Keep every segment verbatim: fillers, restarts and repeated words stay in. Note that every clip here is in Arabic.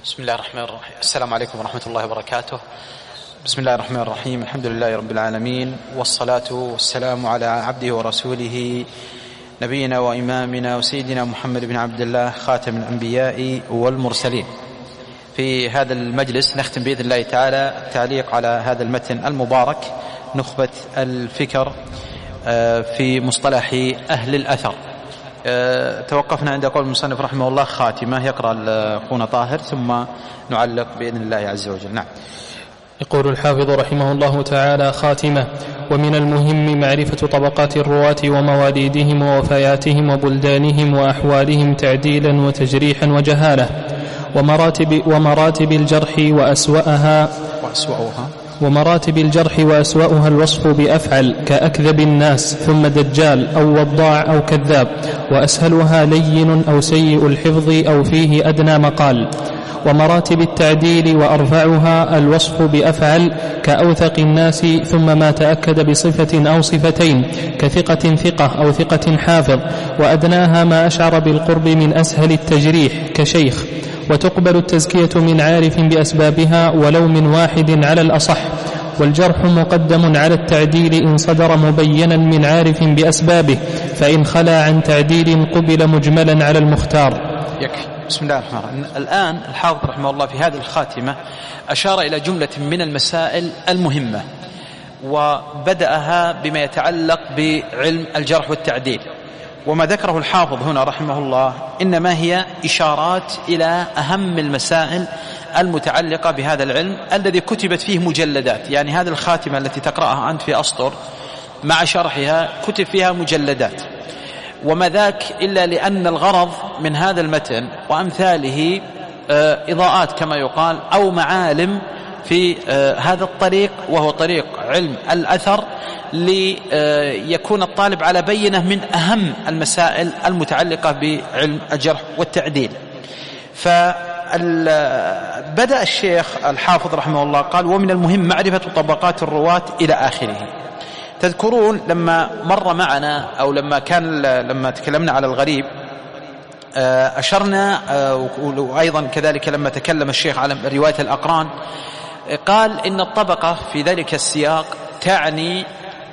بسم الله الرحمن الرحيم. السلام عليكم ورحمة الله وبركاته. بسم الله الرحمن الرحيم. الحمد لله رب العالمين، والصلاة والسلام على عبده ورسوله نبينا وإمامنا وسيدنا محمد بن عبد الله خاتم الأنبياء والمرسلين. في هذا المجلس نختم بإذن الله تعالى التعليق على هذا المتن المبارك، نخبة الفكر في مصطلح أهل الأثر. توقفنا عند قول المصنف رحمه الله خاتمة، يقرأ أخونا طاهر ثم نعلق بإذن الله عز وجل. نعم. يقول الحافظ رحمه الله تعالى: خاتمة. ومن المهم معرفة طبقات الرواة ومواليدهم ووفياتهم وبلدانهم وأحوالهم تعديلا وتجريحا وجهالة، ومراتب, ومراتب الجرح وأسوأها وأسوأها ومراتب الجرح وأسوأها الوصف بأفعل كأكذب الناس ثم دجال أو وضاع أو كذاب، وأسهلها لين أو سيء الحفظ أو فيه أدنى مقال. ومراتب التعديل وأرفعها الوصف بأفعل كأوثق الناس ثم ما تأكد بصفة أو صفتين كثقة ثقة أو ثقة حافظ. وأدناها ما أشعر بالقرب من أسهل التجريح كشيخ. وتقبل التزكية من عارف بأسبابها ولو من واحد على الأصح. والجرح مقدم على التعديل إن صدر مبينا من عارف بأسبابه، فإن خلا عن تعديل قبل مجملا على المختار. يكفي. بسم الله الرحمن الرحيم. الآن الحافظ رحمه الله في هذه الخاتمة أشار إلى جملة من المسائل المهمة، وبدأها بما يتعلق بعلم الجرح والتعديل. وما ذكره الحافظ هنا رحمه الله إنما هي إشارات إلى أهم المسائل المتعلقة بهذا العلم الذي كتبت فيه مجلدات. يعني هذه الخاتمة التي تقرأها أنت في أسطر مع شرحها كتب فيها مجلدات، وما ذاك إلا لأن الغرض من هذا المتن وأمثاله إضاءات كما يقال أو معالم في هذا الطريق، وهو طريق علم الأثر، ليكون الطالب على بينة من أهم المسائل المتعلقة بعلم الجرح والتعديل. فبدأ الشيخ الحافظ رحمه الله قال: ومن المهم معرفة طبقات الرواة إلى آخره. تذكرون لما مر معنا أو لما كان لما تكلمنا على الغريب أشرنا، وأيضا كذلك لما تكلم الشيخ على رواية الأقران قال إن الطبقة في ذلك السياق تعني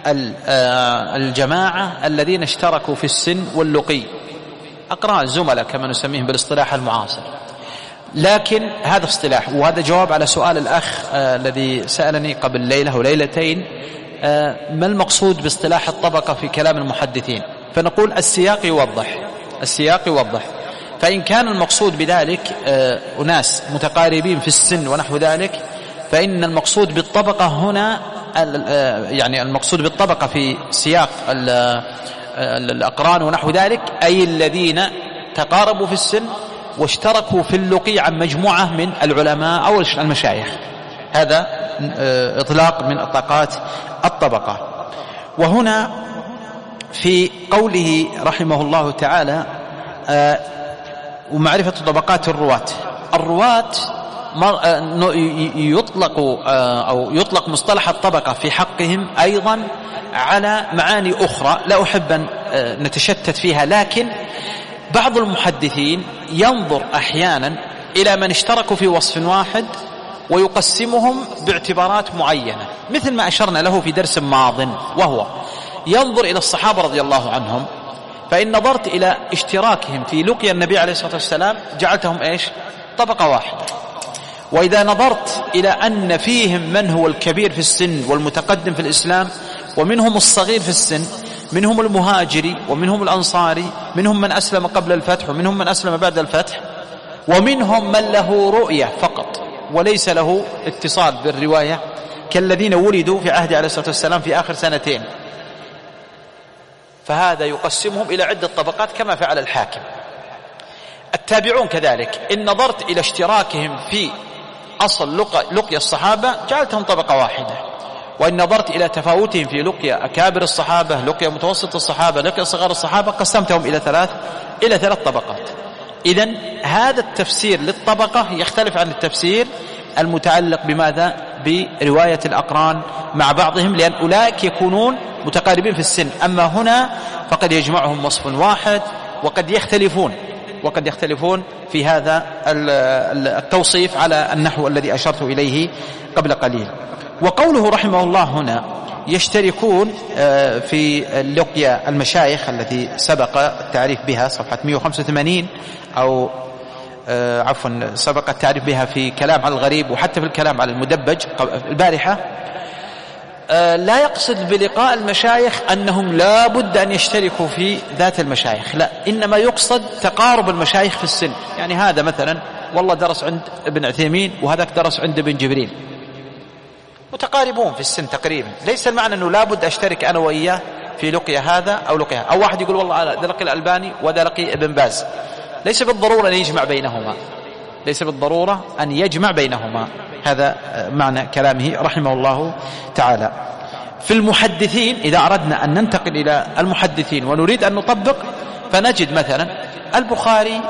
الجماعة الذين اشتركوا في السن واللقي، أقران زملاء كما نسميهم بالاصطلاح المعاصر. لكن هذا اصطلاح، وهذا جواب على سؤال الأخ الذي سألني قبل ليلة وليلتين ما المقصود باصطلاح الطبقة في كلام المحدثين. فنقول السياق يوضح السياق يوضح فإن كان المقصود بذلك أناس متقاربين في السن ونحو ذلك، فإن المقصود بالطبقة هنا يعني المقصود بالطبقة في سياق الأقران ونحو ذلك أي الذين تقاربوا في السن واشتركوا في اللقي عن مجموعة من العلماء أو المشايخ. هذا إطلاق من إطلاقات الطبقة. وهنا في قوله رحمه الله تعالى ومعرفة طبقات الرواة، الرواة يطلق أو يطلق مصطلح الطبقة في حقهم أيضا على معاني أخرى لا أحب أن نتشتت فيها، لكن بعض المحدثين ينظر أحيانا إلى من اشتركوا في وصف واحد ويقسمهم باعتبارات معينة، مثل ما أشرنا له في درس ماض، وهو ينظر إلى الصحابة رضي الله عنهم، فإن نظرت إلى اشتراكهم في لقيا النبي عليه الصلاة والسلام جعلتهم إيش؟ طبقة واحدة. وإذا نظرت إلى أن فيهم من هو الكبير في السن والمتقدم في الإسلام، ومنهم الصغير في السن، منهم المهاجري ومنهم الأنصاري، منهم من أسلم قبل الفتح ومنهم من أسلم بعد الفتح، ومنهم من له رؤية فقط وليس له اتصال بالرواية كالذين ولدوا في عهد عليه الصلاة والسلام في آخر سنتين، فهذا يقسمهم إلى عدة طبقات كما فعل الحاكم. التابعون كذلك إن نظرت إلى اشتراكهم في أصل لقيا الصحابة جعلتهم طبقة واحدة، وإن نظرت إلى تفاوتهم في لقيا أكابر الصحابة، لقيا متوسط الصحابة، لقيا صغار الصحابة، قسمتهم إلى ثلاث إلى ثلاث طبقات. إذن هذا التفسير للطبقة يختلف عن التفسير المتعلق بماذا؟ برواية الأقران مع بعضهم، لأن أولئك يكونون متقاربين في السن، أما هنا فقد يجمعهم وصف واحد وقد يختلفون وقد يختلفون في هذا التوصيف على النحو الذي أشرت إليه قبل قليل. وقوله رحمه الله هنا يشتركون في لقيا المشايخ التي سبق التعريف بها صفحة مئة وخمسة وثمانين أو عفوا سبق التعريف بها في كلام على الغريب وحتى في الكلام على المدبج البارحة. لا يقصد بلقاء المشايخ أنهم لا بد أن يشتركوا في ذات المشايخ، لا، إنما يقصد تقارب المشايخ في السن. يعني هذا مثلا والله درس عند ابن عثيمين وهذاك درس عند ابن جبريل، متقاربون في السن تقريبا، ليس المعنى أنه لا بد أشترك أنا وإياه في لقيا هذا أو لقيا، أو واحد يقول والله ده لقي الألباني وده لقي ابن باز، ليس بالضرورة أن يجمع بينهما، ليس بالضرورة أن يجمع بينهما. هذا معنى كلامه رحمه الله تعالى. في المحدثين إذا أردنا أن ننتقل إلى المحدثين ونريد أن نطبق، فنجد مثلا البخاري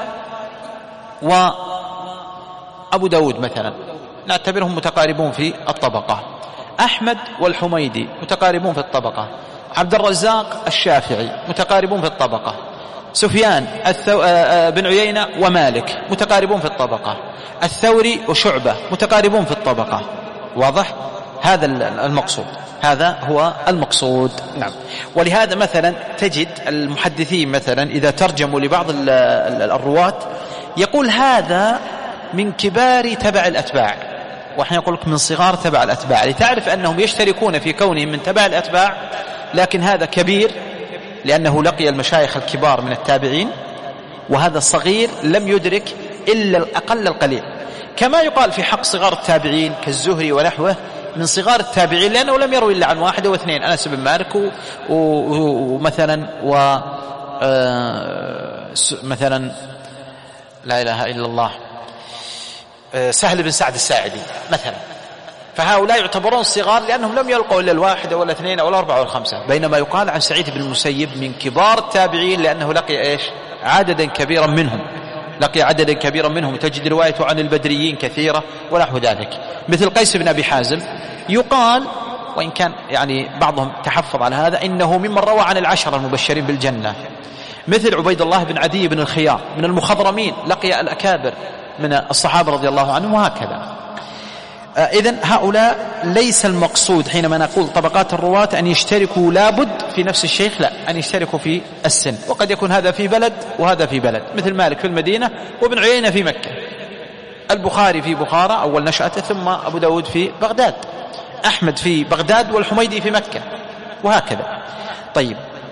وأبو داود مثلا نعتبرهم متقاربون في الطبقة، أحمد والحميدي متقاربون في الطبقة، عبد الرزاق الشافعي متقاربون في الطبقة، سفيان الثو... بن عيينة ومالك متقاربون في الطبقة، الثوري وشعبة متقاربون في الطبقة. واضح؟ هذا المقصود، هذا هو المقصود. نعم. ولهذا مثلا تجد المحدثين مثلا إذا ترجموا لبعض الرواة يقول هذا من كبار تبع الأتباع، وإحنا يقول لك من صغار تبع الأتباع، لتعرف أنهم يشتركون في كونهم من تبع الأتباع، لكن هذا كبير لأنه لقي المشايخ الكبار من التابعين، وهذا الصغير لم يدرك إلا الأقل القليل. كما يقال في حق صغار التابعين كالزهري ونحوه من صغار التابعين لأنه لم يروي إلا عن واحد أو اثنين، أنس بن مالك ومثلا و مثلا لا إله إلا الله سهل بن سعد الساعدي مثلا، فهؤلاء يعتبرون صغار لأنهم لم يلقوا إلا الواحد أو الاثنين أو الأربعة أو الخمسة. بينما يقال عن سعيد بن المسيب من كبار التابعين لأنه لقي إيش؟ عددا كبيرا منهم، لقي عددا كبيرا منهم، تجد روايته عن البدريين كثيرة ونحو ذلك. مثل قيس بن أبي حازم يقال، وإن كان يعني بعضهم تحفظ على هذا، إنه ممن روى عن العشرة المبشرين بالجنة. مثل عبيد الله بن عدي بن الخيار من المخضرمين، لقي الأكابر من الصحابة رضي الله عنهم، وهكذا. إذن هؤلاء ليس المقصود حينما نقول طبقات الرواة أن يشتركوا لابد في نفس الشيخ، لا، أن يشتركوا في السن، وقد يكون هذا في بلد وهذا في بلد، مثل مالك في المدينة وابن عيينة في مكة، البخاري في بخارى أول نشأته، ثم أبو داود في بغداد، أحمد في بغداد والحميدي في مكة، وهكذا. طيب،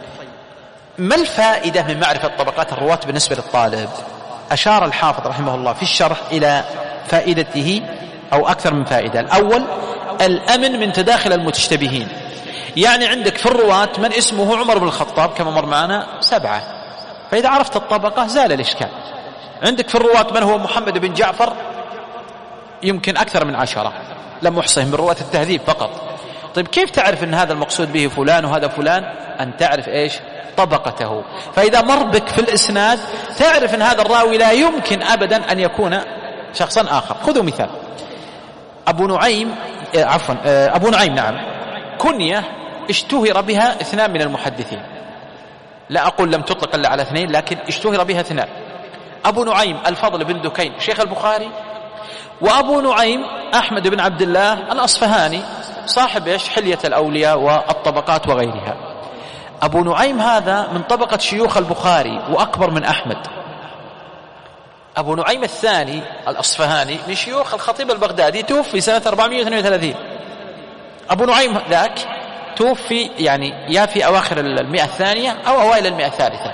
ما الفائدة من معرفة طبقات الرواة بالنسبة للطالب؟ أشار الحافظ رحمه الله في الشرح إلى فائدته أو أكثر من فائدة. الأول الأمن من تداخل المتشتبهين، يعني عندك في الرواة من اسمه عمر بن الخطاب كما مر معنا سبعة، فإذا عرفت الطبقة زال الإشكال. عندك في الرواة من هو محمد بن جعفر يمكن أكثر من عشرة لم أحصهم من رواة التهذيب فقط. طيب كيف تعرف أن هذا المقصود به فلان وهذا فلان؟ أن تعرف إيش؟ طبقته. فإذا مر بك في الإسناد تعرف أن هذا الراوي لا يمكن أبدا أن يكون شخصا آخر. خذوا مثال أبو نعيم آه عفوا آه أبو نعيم نعم كنية اشتهر بها اثنان من المحدثين، لا أقول لم تطلق إلا على اثنين، لكن اشتهر بها اثنان. أبو نعيم الفضل بن دكين شيخ البخاري، وأبو نعيم أحمد بن عبد الله الأصفهاني صاحب إيش؟ حلية الأولياء والطبقات وغيرها. أبو نعيم هذا من طبقة شيوخ البخاري وأكبر من أحمد. أبو نعيم الثاني الأصفهاني من شيوخ الخطيب البغدادي، توفي سنة أربعمائة واثنين وثلاثين. أبو نعيم ذاك توفي يعني يا في أواخر المئة الثانية أو أوائل المئة الثالثة،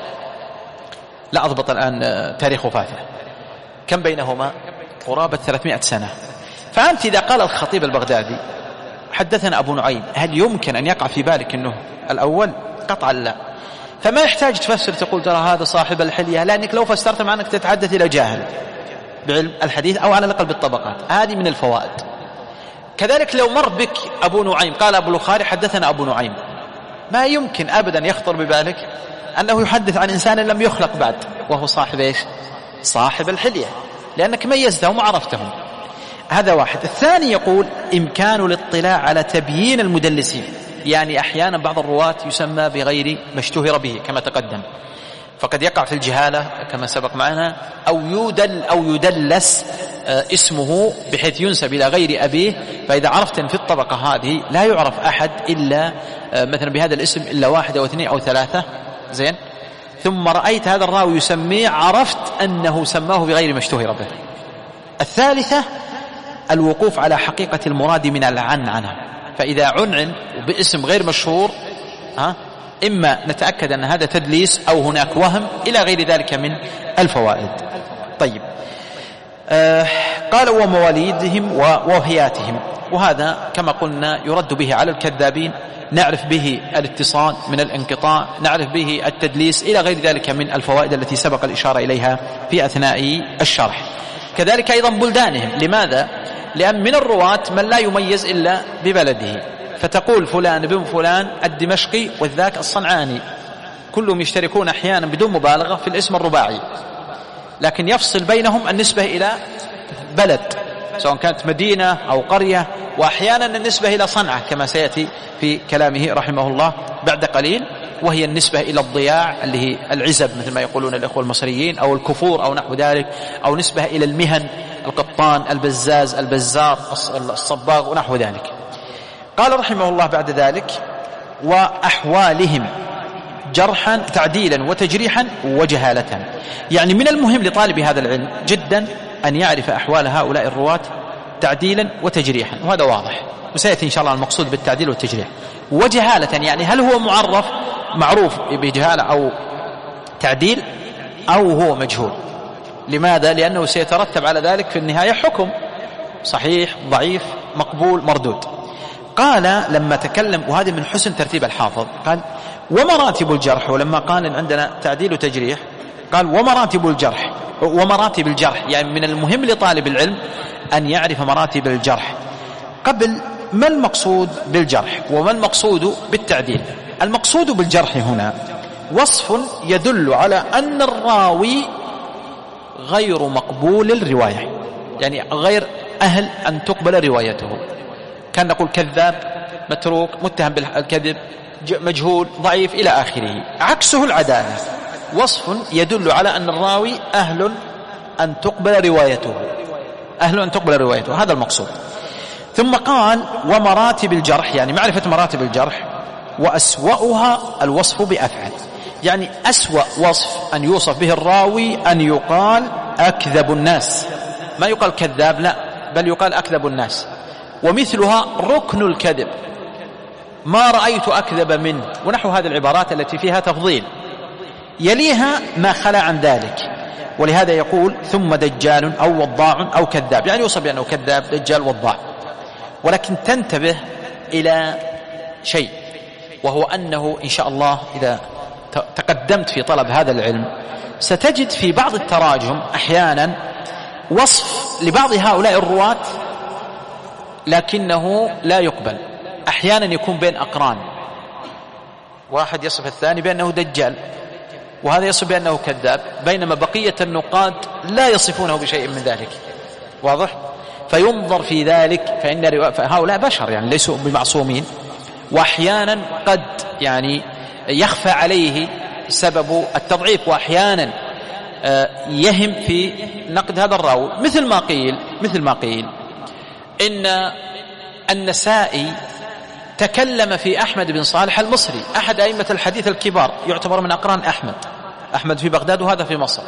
لا أضبط الآن تاريخ وفاته، كم بينهما؟ قرابة ثلاثمائة سنة. فأنت إذا قال الخطيب البغدادي حدثنا أبو نعيم، هل يمكن أن يقع في بالك أنه الأول؟ قطعا لا. فما يحتاج تفسر تقول ترى هذا صاحب الحلية، لأنك لو فسرت معناك تتحدث إلى جاهل بعلم الحديث أو على الأقل بالطبقات. هذه من الفوائد. كذلك لو مر بك أبو نعيم قال أبو البخاري حدثنا أبو نعيم، ما يمكن أبدا يخطر ببالك أنه يحدث عن إنسان لم يخلق بعد وهو صاحب إيش؟ صاحب الحلية، لأنك ميزتهم وعرفتهم. هذا واحد. الثاني يقول إمكان الاطلاع على تبيين المدلسين، يعني أحيانا بعض الرواة يسمى بغير ما اشتهر به كما تقدم، فقد يقع في الجهالة كما سبق معنا، أو يدل أو يدلس اسمه بحيث ينسب إلى غير أبيه. فإذا عرفت أن في الطبقة هذه لا يعرف أحد إلا مثلا بهذا الاسم إلا واحد أو اثنين أو ثلاثة، زين، ثم رأيت هذا الراوي يسميه، عرفت أنه سماه بغير ما اشتهر به. الثالثة الوقوف على حقيقة المراد من العنعنة، فإذا عنعن باسم غير مشهور ها إما نتأكد أن هذا تدليس أو هناك وهم إلى غير ذلك من الفوائد. طيب، آه قال ومواليدهم ووفياتهم، وهذا كما قلنا يرد به على الكذابين، نعرف به الاتصال من الانقطاع، نعرف به التدليس إلى غير ذلك من الفوائد التي سبق الإشارة إليها في أثناء الشرح. كذلك أيضا بلدانهم. لماذا؟ لأن من الرواة من لا يميز إلا ببلده، فتقول فلان بن فلان الدمشقي والذاك الصنعاني، كلهم يشتركون أحيانا بدون مبالغة في الاسم الرباعي، لكن يفصل بينهم النسبة إلى بلد سواء كانت مدينة أو قرية، وأحيانا النسبة إلى صنعة كما سيأتي في كلامه رحمه الله بعد قليل، وهي النسبة إلى الضياع اللي هي العزب مثل ما يقولون الإخوة المصريين، أو الكفور أو نحو ذلك، أو نسبة إلى المهن، القطان، البزاز، البزار، الصباغ ونحو ذلك. قال رحمه الله بعد ذلك وأحوالهم جرحا تعديلا وتجريحا وجهالة. يعني من المهم لطالب هذا العلم جدا أن يعرف أحوال هؤلاء الرواة تعديلا وتجريحا، وهذا واضح وسيأتي إن شاء الله المقصود بالتعديل والتجريح. وجهالة يعني هل هو معرف معروف بجهالة أو تعديل أو هو مجهول. لماذا؟ لأنه سيترتب على ذلك في النهاية حكم صحيح ضعيف مقبول مردود. قال لما تكلم، وهذا من حسن ترتيب الحافظ، قال ومراتب الجرح، ولما قال عندنا تعديل وتجريح قال ومراتب الجرح ومراتب الجرح. يعني من المهم لطالب العلم أن يعرف مراتب الجرح قبل ما المقصود بالجرح وما المقصود بالتعديل. المقصود بالجرح هنا وصف يدل على أن الراوي غير مقبول الرواية، يعني غير أهل أن تقبل روايته. كان نقول كذاب، متروك، متهم بالكذب، مجهول، ضعيف إلى آخره. عكسه العدالة، وصف يدل على أن الراوي أهل أن تقبل روايته، أهل أن تقبل روايته، هذا المقصود. ثم قال ومراتب الجرح، يعني معرفة مراتب الجرح، وأسوأها الوصف بأفعل. يعني أسوأ وصف أن يوصف به الراوي أن يقال أكذب الناس، ما يقال كذاب، لا، بل يقال أكذب الناس. ومثلها ركن الكذب، ما رأيت أكذب منه، ونحو هذه العبارات التي فيها تفضيل. يليها ما خلا عن ذلك، ولهذا يقول ثم دجال أو وضاع أو كذاب، يعني يوصف بأنه كذاب دجال وضاع. ولكن تنتبه إلى شيء، وهو أنه إن شاء الله إذا تقدمت في طلب هذا العلم ستجد في بعض التراجم أحيانا وصف لبعض هؤلاء الرواة لكنه لا يقبل. أحيانا يكون بين أقران، واحد يصف الثاني بأنه دجال وهذا يصف بأنه كذاب، بينما بقية النقاد لا يصفونه بشيء من ذلك. واضح؟ فينظر في ذلك، فإن هؤلاء بشر يعني ليسوا بمعصومين، وأحيانا قد يعني يخفى عليه سبب التضعيف، وأحيانا يهم في نقد هذا الراوي، مثل ما قيل مثل ما قيل إن النسائي تكلم في أحمد بن صالح المصري، أحد أئمة الحديث الكبار، يعتبر من أقران أحمد، أحمد في بغداد وهذا في مصر.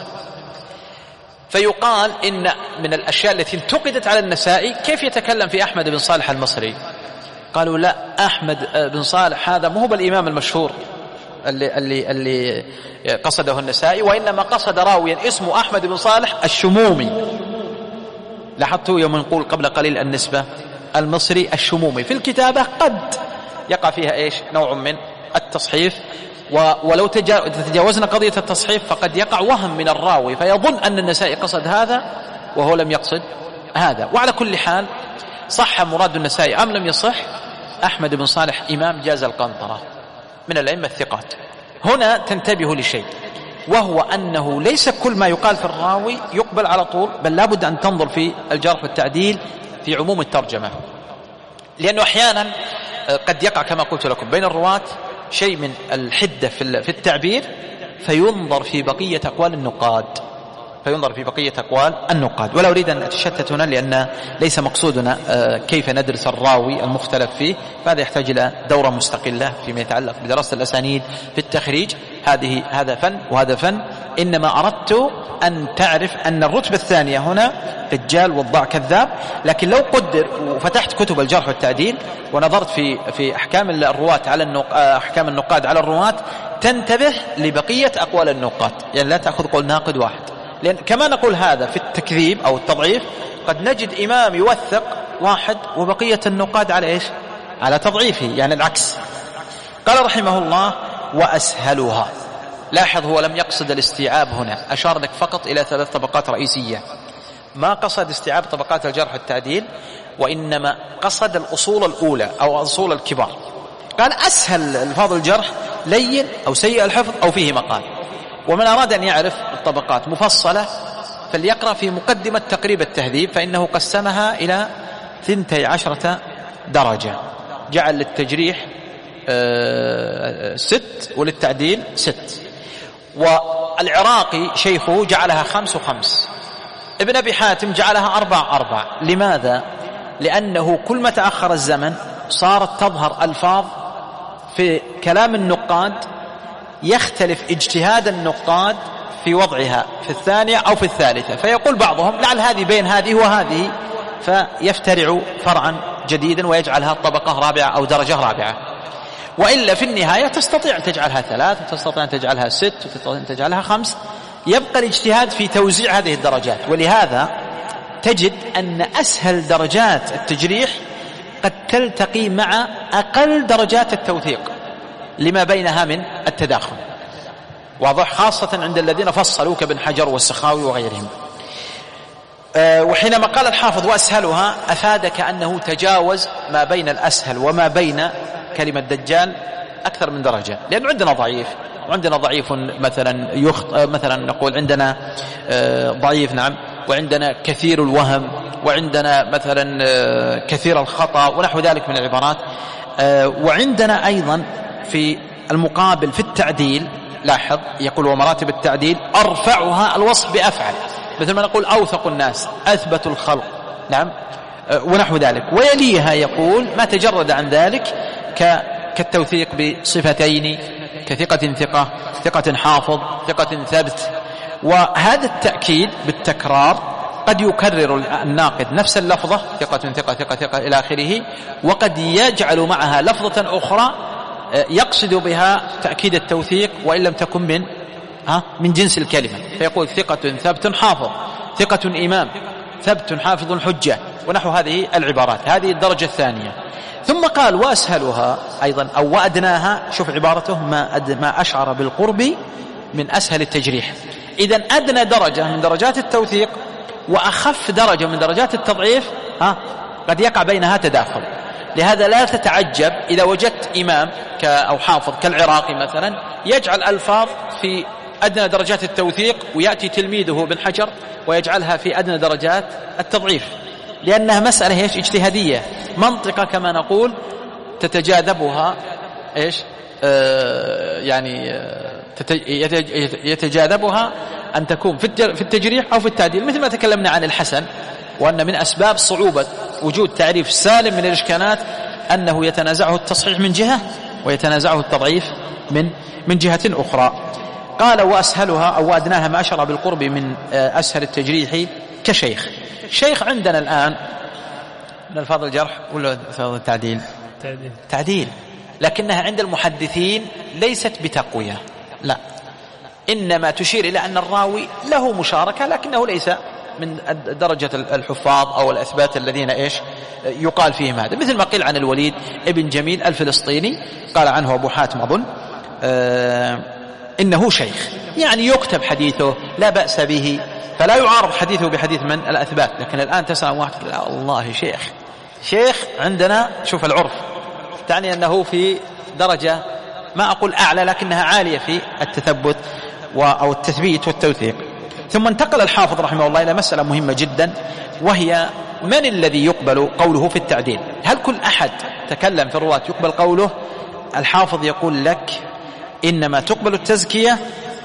فيقال إن من الأشياء التي انتقدت على النسائي كيف يتكلم في أحمد بن صالح المصري. قالوا لا، أحمد بن صالح هذا مو بالإمام المشهور اللي, اللي, اللي قصده النسائي، وإنما قصد راويا اسمه أحمد بن صالح الشمومي. لاحظتوا يوم نقول قبل قليل النسبة المصري الشمومي، في الكتابة قد يقع فيها إيش نوع من التصحيف، ولو تجاوزنا قضية التصحيف فقد يقع وهم من الراوي فيظن أن النسائي قصد هذا وهو لم يقصد هذا. وعلى كل حال صح مراد النسائي أم لم يصح، أحمد بن صالح إمام جاز القنطرة من الأئمة الثقات. هنا تنتبه لشيء، وهو أنه ليس كل ما يقال في الراوي يقبل على طول، بل لابد أن تنظر في الجرح والتعديل في عموم الترجمة، لأنه أحيانا قد يقع كما قلت لكم بين الرواة شيء من الحدة في التعبير فينظر في بقية أقوال النقاد فينظر في بقية أقوال النقاد ولا أريد أن أتشتت هنا لأن ليس مقصودنا كيف ندرس الراوي المختلف فيه، فهذا يحتاج إلى دورة مستقلة فيما يتعلق بدراسة الأسانيد في التخريج. هذه هذا فن وهذا فن. إنما أردت أن تعرف أن الرتبة الثانية هنا دجال وضاع كذاب، لكن لو قدر وفتحت كتب الجرح والتعديل ونظرت في في أحكام الرواة على النق... أحكام النقاد على الرواة تنتبه لبقية أقوال النقاد، يعني لا تأخذ قول ناقد واحد، لأن كما نقول هذا في التكذيب أو التضعيف قد نجد إمام يوثق واحد وبقية النقاد على إيش؟ على تضعيفه، يعني العكس. قال رحمه الله وأسهلها. لاحظ هو لم يقصد الاستيعاب هنا، أشار لك فقط إلى ثلاث طبقات رئيسية، ما قصد استيعاب طبقات الجرح والتعديل، وإنما قصد الأصول الأولى أو أصول الكبار. قال أسهل الفاظ الجرح لين أو سيء الحفظ أو فيه مقال. ومن أراد أن يعرف الطبقات مفصلة فليقرأ في مقدمة تقريب التهذيب، فإنه قسمها إلى ثنتي عشرة درجة، جعل للتجريح ست وللتعديل ست. والعراقي شيخه جعلها خمس وخمس، ابن أبي حاتم جعلها أربع أربع. لماذا؟ لأنه كل ما تأخر الزمن صارت تظهر ألفاظ في كلام النقاد يختلف اجتهاد النقاد في وضعها في الثانية أو في الثالثة، فيقول بعضهم لعل هذه بين هذه وهذه، فيفترع فرعا جديدا ويجعلها طبقة رابعة أو درجة رابعة. وإلا في النهاية تستطيع أن تجعلها ثلاث وتستطيع أن تجعلها ست وتستطيع أن تجعلها خمس، يبقى الاجتهاد في توزيع هذه الدرجات. ولهذا تجد أن أسهل درجات التجريح قد تلتقي مع أقل درجات التوثيق لما بينها من التداخل، واضح، خاصة عند الذين فصلوا كابن حجر والسخاوي وغيرهم. أه وحينما قال الحافظ وأسهلها أفادك أنه تجاوز ما بين الأسهل وما بين كلمة دجال أكثر من درجة، لأن عندنا ضعيف وعندنا ضعيف مثلا يخطئ، مثلا نقول عندنا أه ضعيف نعم، وعندنا كثير الوهم، وعندنا مثلا أه كثير الخطأ ونحو ذلك من العبارات. أه وعندنا أيضا في المقابل في التعديل، لاحظ يقول ومراتب التعديل أرفعها الوصف بأفعل، مثل ما نقول أوثق الناس، أثبت الخلق، نعم، ونحو ذلك. ويليها يقول ما تجرد عن ذلك كالتوثيق بصفتين كثقة ثقة، ثقة حافظ، ثقة ثبت. وهذا التأكيد بالتكرار قد يكرر الناقد نفس اللفظة ثقة ثقة ثقة ثقة إلى آخره، وقد يجعل معها لفظة أخرى يقصد بها تأكيد التوثيق وإن لم تكن من ها من جنس الكلمة، فيقول ثقة ثبت حافظ، ثقة إمام، ثبت حافظ حجة، ونحو هذه العبارات. هذه الدرجة الثانية. ثم قال وأسهلها أيضا أو وأدناها، شوف عبارته ما, أد ما أشعر بالقرب من أسهل التجريح. إذن أدنى درجة من درجات التوثيق وأخف درجة من درجات التضعيف ها قد يقع بينها تداخل. لهذا لا تتعجب إذا وجدت إمام أو حافظ كالعراقي مثلا يجعل ألفاظ في أدنى درجات التوثيق ويأتي تلميذه بن حجر ويجعلها في أدنى درجات التضعيف، لأنها مسألة إيش اجتهادية، منطقة كما نقول تتجاذبها إيش آه يعني آه يتجاذبها أن تكون في التجريح أو في التعديل، مثل ما تكلمنا عن الحسن، وأن من أسباب صعوبة وجود تعريف سالم من الإشكالات أنه يتنازعه التصحيح من جهة ويتنازعه التضعيف من من جهة أخرى. قال وأسهلها أو أدناها ما أشر بالقرب من أسهل التجريح كشيخ. شيخ عندنا الآن من الفاظ الجرح ولا الفاظ التعديل؟ تعديل. تعديل، لكنها عند المحدثين ليست بتقوية، لا، إنما تشير إلى أن الراوي له مشاركة لكنه ليس من درجة الحفاظ أو الأثبات الذين إيش يقال فيهم هذا، مثل ما قيل عن الوليد ابن جميل الفلسطيني، قال عنه أبو حاتم أظن آه إنه شيخ، يعني يكتب حديثه لا بأس به، فلا يعارض حديثه بحديث من الأثبات. لكن الآن تسأل واحد لا الله شيخ شيخ عندنا شوف العرف تعني أنه في درجة ما أقول أعلى لكنها عالية في التثبت أو التثبيت والتوثيق. ثم انتقل الحافظ رحمه الله إلى مسألة مهمة جدا، وهي من الذي يقبل قوله في التعديل؟ هل كل أحد تكلم في الرواة يقبل قوله؟ الحافظ يقول لك إنما تقبل التزكية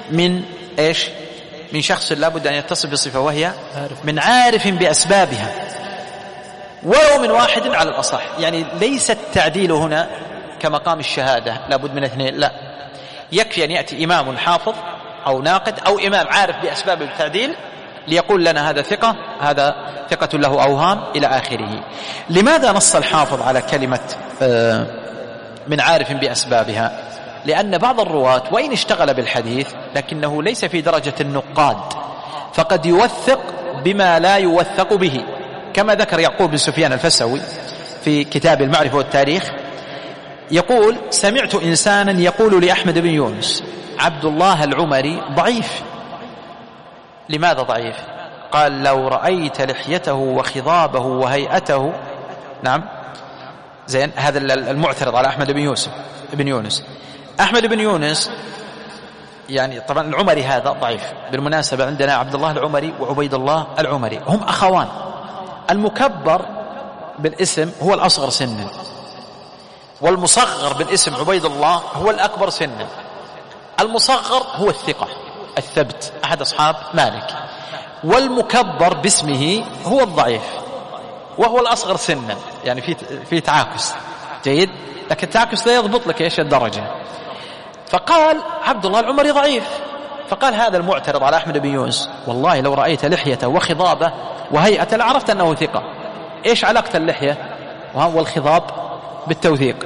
من إيش؟ من شخص لا بد أن يتصف بصفة وهي من عارف بأسبابها، ولو من واحد على الأصح. يعني ليس التعديل هنا كمقام الشهادة لا بد من اثنين، لا، يكفي أن يأتي إمام حافظ أو ناقد أو إمام عارف بأسباب التعديل ليقول لنا هذا ثقة، هذا ثقة له أوهام إلى آخره. لماذا نص الحافظ على كلمة من عارف بأسبابها؟ لأن بعض الرواة وإن اشتغل بالحديث لكنه ليس في درجة النقاد، فقد يوثق بما لا يوثق به، كما ذكر يعقوب بن سفيان الفسوي في كتاب المعرفة والتاريخ، يقول: سمعت إنسانا يقول لأحمد بن يونس: عبد الله العمري ضعيف. لماذا ضعيف؟ قال: لو رأيت لحيته وخضابه وهيئته. نعم، زين، هذا المعترض على أحمد بن يوسف بن يونس. أحمد بن يونس يعني طبعا العمري هذا ضعيف. بالمناسبة عندنا عبد الله العمري وعبيد الله العمري هم أخوان، المكبر بالاسم هو الأصغر سنا، والمصغر بالاسم عبيد الله هو الأكبر سنا. المصغر هو الثقة الثبت أحد أصحاب مالك، والمكبر باسمه هو الضعيف وهو الأصغر سنا. يعني في في تعاكس جيد، لكن التعاكس لا يضبط لك ايش الدرجة. فقال عبد الله العمري ضعيف. فقال هذا المعترض على أحمد بن يونس: والله لو رأيت لحيته وخضابه وهيئته لعرفت أنه ثقة. ايش علاقة اللحية والخضاب بالتوثيق؟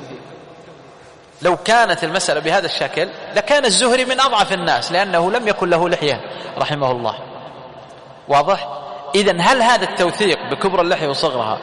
لو كانت المسألة بهذا الشكل لكان الزهري من أضعف الناس، لأنه لم يكن له لحية رحمه الله. واضح؟ إذن هل هذا التوثيق بكبر اللحية وصغرها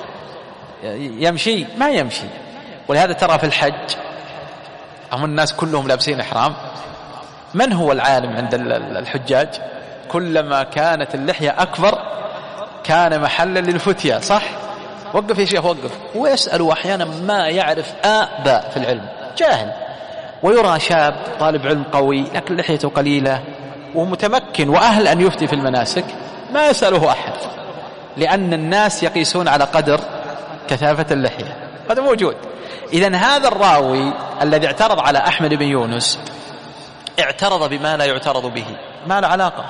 يمشي؟ ما يمشي. ولهذا ترى في الحج هم الناس كلهم لابسين إحرام، من هو العالم عند الحجاج؟ كلما كانت اللحية أكبر كان محلا للفتية، صح؟ وقف يا شيخ وقف، ويسأل أحيانا ما يعرف آباء في العلم، جاهل، ويرى شاب طالب علم قوي لكن لحيته قليلة ومتمكن وأهل أن يفتي في المناسك، ما يسأله أحد، لأن الناس يقيسون على قدر كثافة اللحية. هذا موجود. إذن هذا الراوي الذي اعترض على أحمد بن يونس اعترض بما لا يعترض به، ما له علاقة،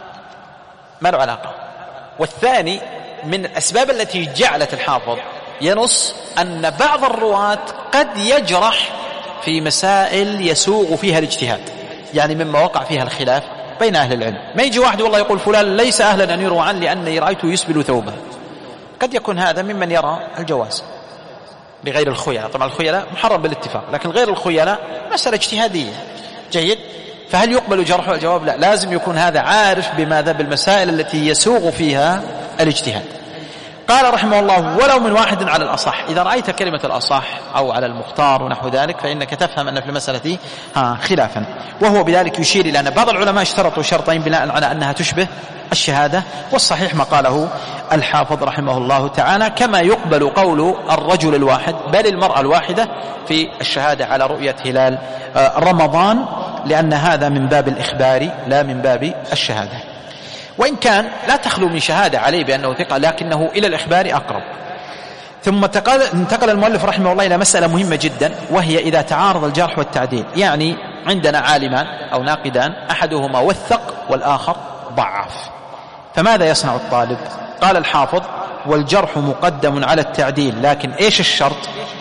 ما له علاقة. والثاني من الأسباب التي جعلت الحافظ ينص أن بعض الرواة قد يجرح في مسائل يسوغ فيها الاجتهاد، يعني مما وقع فيها الخلاف بين أهل العلم. ما يجي واحد والله يقول فلان ليس أهلا أن يروى عنه لأني رأيته يسبل ثوبه، قد يكون هذا ممن يرى الجواز لغير الخيلاء. طبعا الخيلاء محرم بالاتفاق، لكن غير الخيلاء مسألة اجتهادية. جيد. فهل يقبل جرحه؟ الجواب لا، لازم يكون هذا عارف بماذا؟ بالمسائل التي يسوغ فيها الاجتهاد. قال رحمه الله: ولو من واحد على الأصح. إذا رأيت كلمة الأصح أو على المختار ونحو ذلك فإنك تفهم أن في المسألة ها خلافا، وهو بذلك يشير إلى أن بعض العلماء اشترطوا شرطين بناء على أنها تشبه الشهادة، والصحيح ما قاله الحافظ رحمه الله تعالى، كما يقبل قول الرجل الواحد بل المرأة الواحدة في الشهادة على رؤية هلال رمضان، لأن هذا من باب الإخبار لا من باب الشهادة، وإن كان لا تخلو من شهادة عليه بأنه ثقة، لكنه إلى الإخبار أقرب. ثم انتقل المؤلف رحمه الله إلى مسألة مهمة جدا، وهي إذا تعارض الجرح والتعديل. يعني عندنا عالمان أو ناقدان، أحدهما وثق والآخر ضعف، فماذا يصنع الطالب؟ قال الحافظ: والجرح مقدم على التعديل، لكن إيش الشرط؟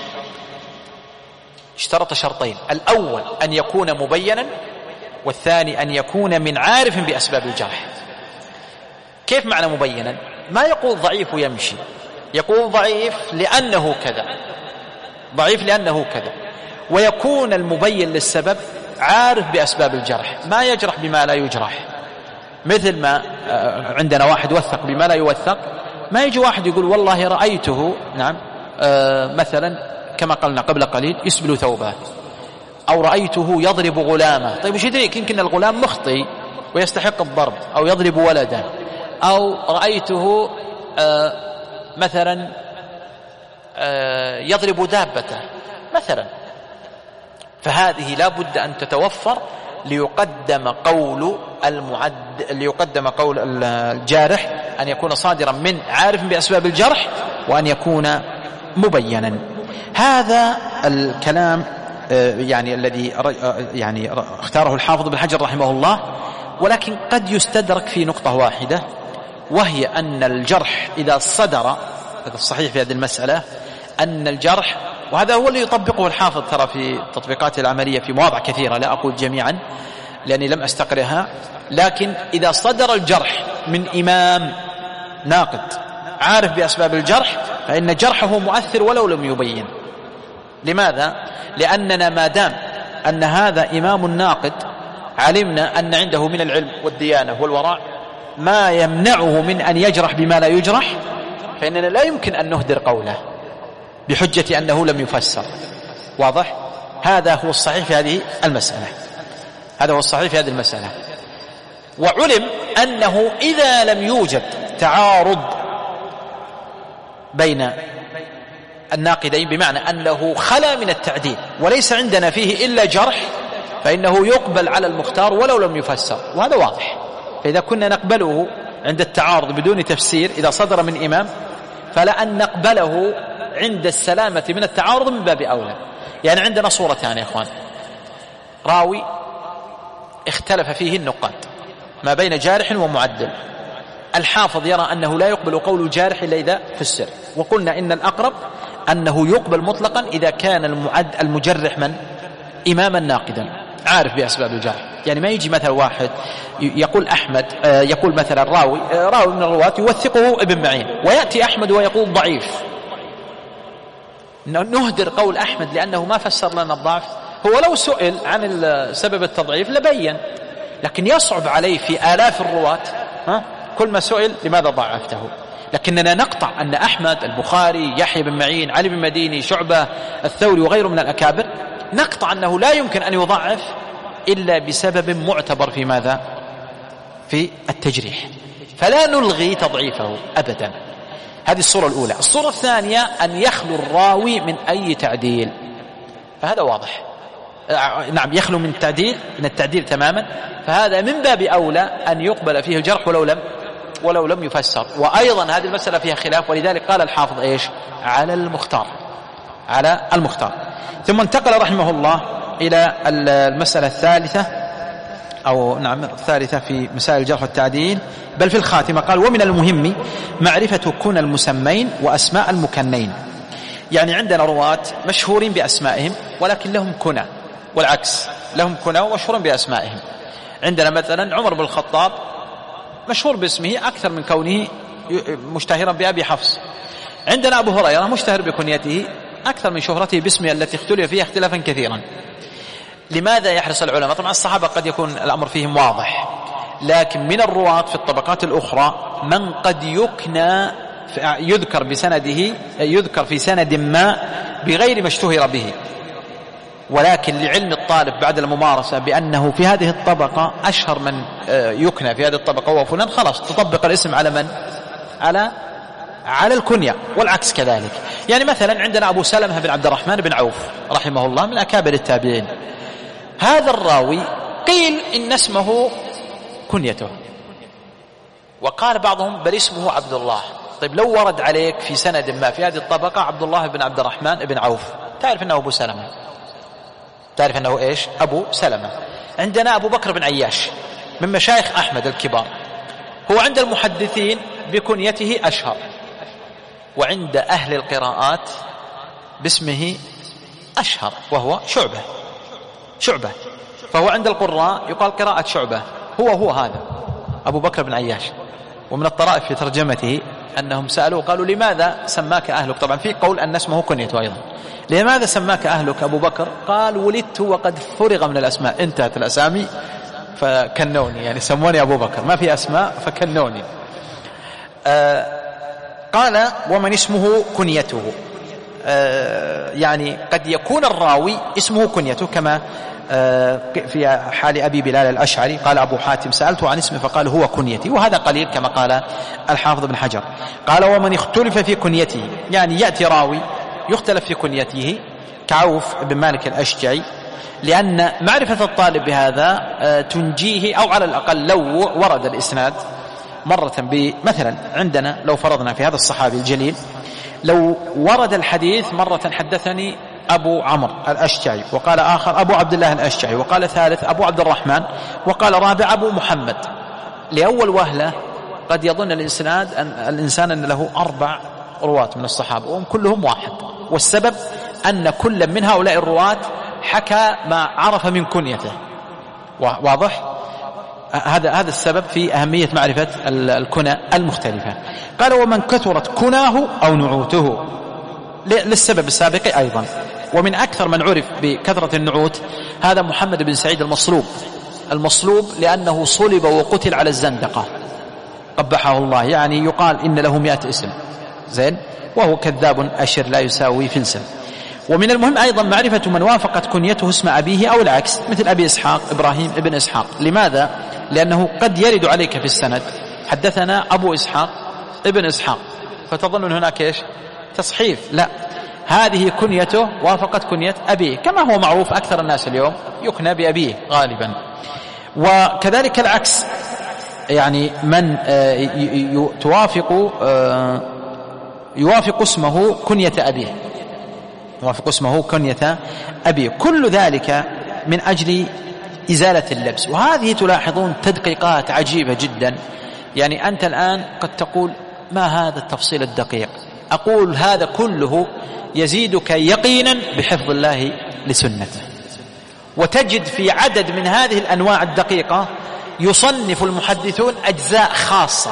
اشترط شرطين: الأول أن يكون مبينا، والثاني أن يكون من عارف بأسباب الجرح. كيف معنى مبينا؟ ما يقول ضعيف يمشي، يقول ضعيف لأنه كذا، ضعيف لأنه كذا. ويكون المبين للسبب عارف بأسباب الجرح، ما يجرح بما لا يجرح. مثل ما عندنا واحد وثق بما لا يوثق، ما يجي واحد يقول والله رأيته نعم مثلا كما قلنا قبل قليل يسبل ثوبه، أو رأيته يضرب غلامه. طيب وش يدريك؟ يمكن الغلام مخطئ ويستحق الضرب، أو يضرب ولده، أو رأيته آه مثلا آه يضرب دابته مثلا. فهذه لا بد أن تتوفر ليقدم قول المعد ليقدم قول الجارح أن يكون صادرا من عارف بأسباب الجرح، وأن يكون مبينا. هذا الكلام يعني الذي يعني اختاره الحافظ بن حجر رحمه الله، ولكن قد يستدرك في نقطة واحدة، وهي أن الجرح إذا صدر، هذا الصحيح في هذه المسألة، أن الجرح، وهذا هو اللي يطبقه الحافظ ترى في تطبيقاته العملية في مواضع كثيرة، لا أقول جميعا لأني لم أستقرها، لكن إذا صدر الجرح من إمام ناقد عارف بأسباب الجرح فإن جرحه مؤثر ولو لم يبين. لماذا؟ لأننا ما دام أن هذا إمام ناقد علمنا أن عنده من العلم والديانة والورع ما يمنعه من أن يجرح بما لا يجرح، فإننا لا يمكن أن نهدر قوله بحجة أنه لم يفسر. واضح؟ هذا هو الصحيح في هذه المسألة، هذا هو الصحيح في هذه المسألة. وعلم أنه إذا لم يوجد تعارض بين الناقدين، بمعنى أنه خلا من التعديل وليس عندنا فيه إلا جرح، فإنه يقبل على المختار ولو لم يفسر، وهذا واضح. فإذا كنا نقبله عند التعارض بدون تفسير إذا صدر من إمام، فلأن نقبله عند السلامة من التعارض من باب أولى. يعني عندنا صورتان يا إخوان، راوي اختلف فيه النقاد ما بين جارح ومعدل، الحافظ يرى أنه لا يقبل قول الجارح إلا إذا فسر، وقلنا إن الأقرب أنه يقبل مطلقا إذا كان المعد المجرح من إماما ناقدا عارف بأسباب الجرح. يعني ما يجي مثلا واحد يقول أحمد، يقول مثلا راوي راوي من الرواة يوثقه ابن معين، ويأتي أحمد ويقول ضعيف، نهدر قول أحمد لأنه ما فسر لنا الضعف. هو لو سئل عن سبب التضعيف لبين، لكن يصعب عليه في آلاف الرواة ها كل ما سئل لماذا ضعفته. لكننا نقطع أن أحمد، البخاري، يحيى بن معين، علي بن مديني، شعبة، الثوري وغيره من الأكابر، نقطع أنه لا يمكن أن يضعف إلا بسبب معتبر في ماذا؟ في التجريح، فلا نلغي تضعيفه أبدا. هذه الصورة الأولى. الصورة الثانية أن يخلو الراوي من أي تعديل، فهذا واضح، نعم يخلو من التعديل من التعديل تماما، فهذا من باب أولى أن يقبل فيه الجرح ولو لم ولو لم يفسر. وأيضا هذه المسألة فيها خلاف، ولذلك قال الحافظ إيش؟ على المختار، على المختار. ثم انتقل رحمه الله إلى المسألة الثالثة، أو نعم الثالثة في مسائل الجرح والتعديل، بل في الخاتمة قال: ومن المهم معرفة كنى المسمين وأسماء المكنين. يعني عندنا رواة مشهورين بأسمائهم ولكن لهم كنى، والعكس لهم كنى ومشهورين بأسمائهم. عندنا مثلا عمر بن الخطاب مشهور باسمه أكثر من كونه مشتهرا بأبي حفص. عندنا أبو هريرة مشتهر بكنيته أكثر من شهرته باسمه التي اختلف فيها اختلافا كثيرا. لماذا يحرص العلماء؟ طبعا الصحابة قد يكون الأمر فيهم واضح، لكن من الرواة في الطبقات الأخرى من قد يكنى يذكر بسنده، يذكر في سند ما بغير ما اشتهر به، ولكن لعلم الطالب بعد الممارسة بأنه في هذه الطبقة أشهر من يكنى في هذه الطبقة هو فلان، خلاص تطبق الاسم على من؟ على على الكنية، والعكس كذلك. يعني مثلا عندنا أبو سلمة بن عبد الرحمن بن عوف رحمه الله من أكابر التابعين، هذا الراوي قيل إن اسمه كنيته، وقال بعضهم بل اسمه عبد الله. طيب لو ورد عليك في سند ما في هذه الطبقة عبد الله بن عبد الرحمن بن عوف، تعرف أنه أبو سلمة، تعرف أنه إيش؟ أبو سلمة. عندنا أبو بكر بن عياش من مشايخ أحمد الكبار، هو عند المحدثين بكنيته أشهر، وعند أهل القراءات باسمه أشهر وهو شعبة. شعبة فهو عند القراء يقال قراءة شعبة، هو هو هذا أبو بكر بن عياش. ومن الطرائف في ترجمته أنهم سألوه قالوا لماذا سماك أهلك؟ طبعا في قول أن اسمه كنيته أيضا، لماذا سماك أهلك أبو بكر؟ قال ولدت وقد فرغ من الأسماء، انتهت الأسامي فكنوني، يعني سموني أبو بكر، ما في أسماء فكنوني. آه قال ومن اسمه كنيته، آه يعني قد يكون الراوي اسمه كنيته، كما آه في حال أبي بلال الأشعري قال أبو حاتم سألته عن اسمه فقال هو كنيتي، وهذا قليل كما قال الحافظ بن حجر. قال ومن اختلف في كنيته، يعني يأتي راوي يختلف في كنيته كعوف بن مالك الأشجعي، لأن معرفة الطالب بهذا آه تنجيه، أو على الأقل لو ورد الإسناد مرة بمثلا عندنا لو فرضنا في هذا الصحابي الجليل لو ورد الحديث مرة حدثني أبو عمرو الأشجعي، وقال آخر أبو عبد الله الأشجعي، وقال ثالث أبو عبد الرحمن، وقال رابع أبو محمد. لأول وهلة قد يظن الإنسان أن, الإنسان أن له أربع رواة من الصحابة وهم كلهم واحد، والسبب أن كل من هؤلاء الرواة حكى ما عرف من كنيته. واضح؟ هذا هذا السبب في أهمية معرفة الكنى المختلفة. قال ومن كثرت كناه أو نعوته، للسبب السابق أيضا. ومن أكثر من عرف بكثرة النعوت هذا محمد بن سعيد المصلوب، المصلوب لأنه صلب وقتل على الزندقة قبحه الله، يعني يقال إن له مئة اسم، زين، وهو كذاب أشر لا يساوي فلسا. ومن المهم أيضا معرفة من وافقت كنيته اسم أبيه أو العكس، مثل أبي إسحاق إبراهيم ابن إسحاق. لماذا؟ لأنه قد يرد عليك في السند حدثنا أبو إسحاق ابن إسحاق، فتظن أن هناك إيش؟ تصحيف. لا، هذه كنيته وافقت كنية أبيه، كما هو معروف أكثر الناس اليوم يكنى بأبيه غالبا. وكذلك العكس، يعني من توافق يوافق اسمه كنية أبيه، يوافق اسمه كنية أبيه، كل ذلك من أجل إزالة اللبس. وهذه تلاحظون تدقيقات عجيبة جدا. يعني أنت الآن قد تقول ما هذا التفصيل الدقيق؟ أقول هذا كله يزيدك يقينا بحفظ الله لسنته. وتجد في عدد من هذه الأنواع الدقيقة يصنف المحدثون أجزاء خاصة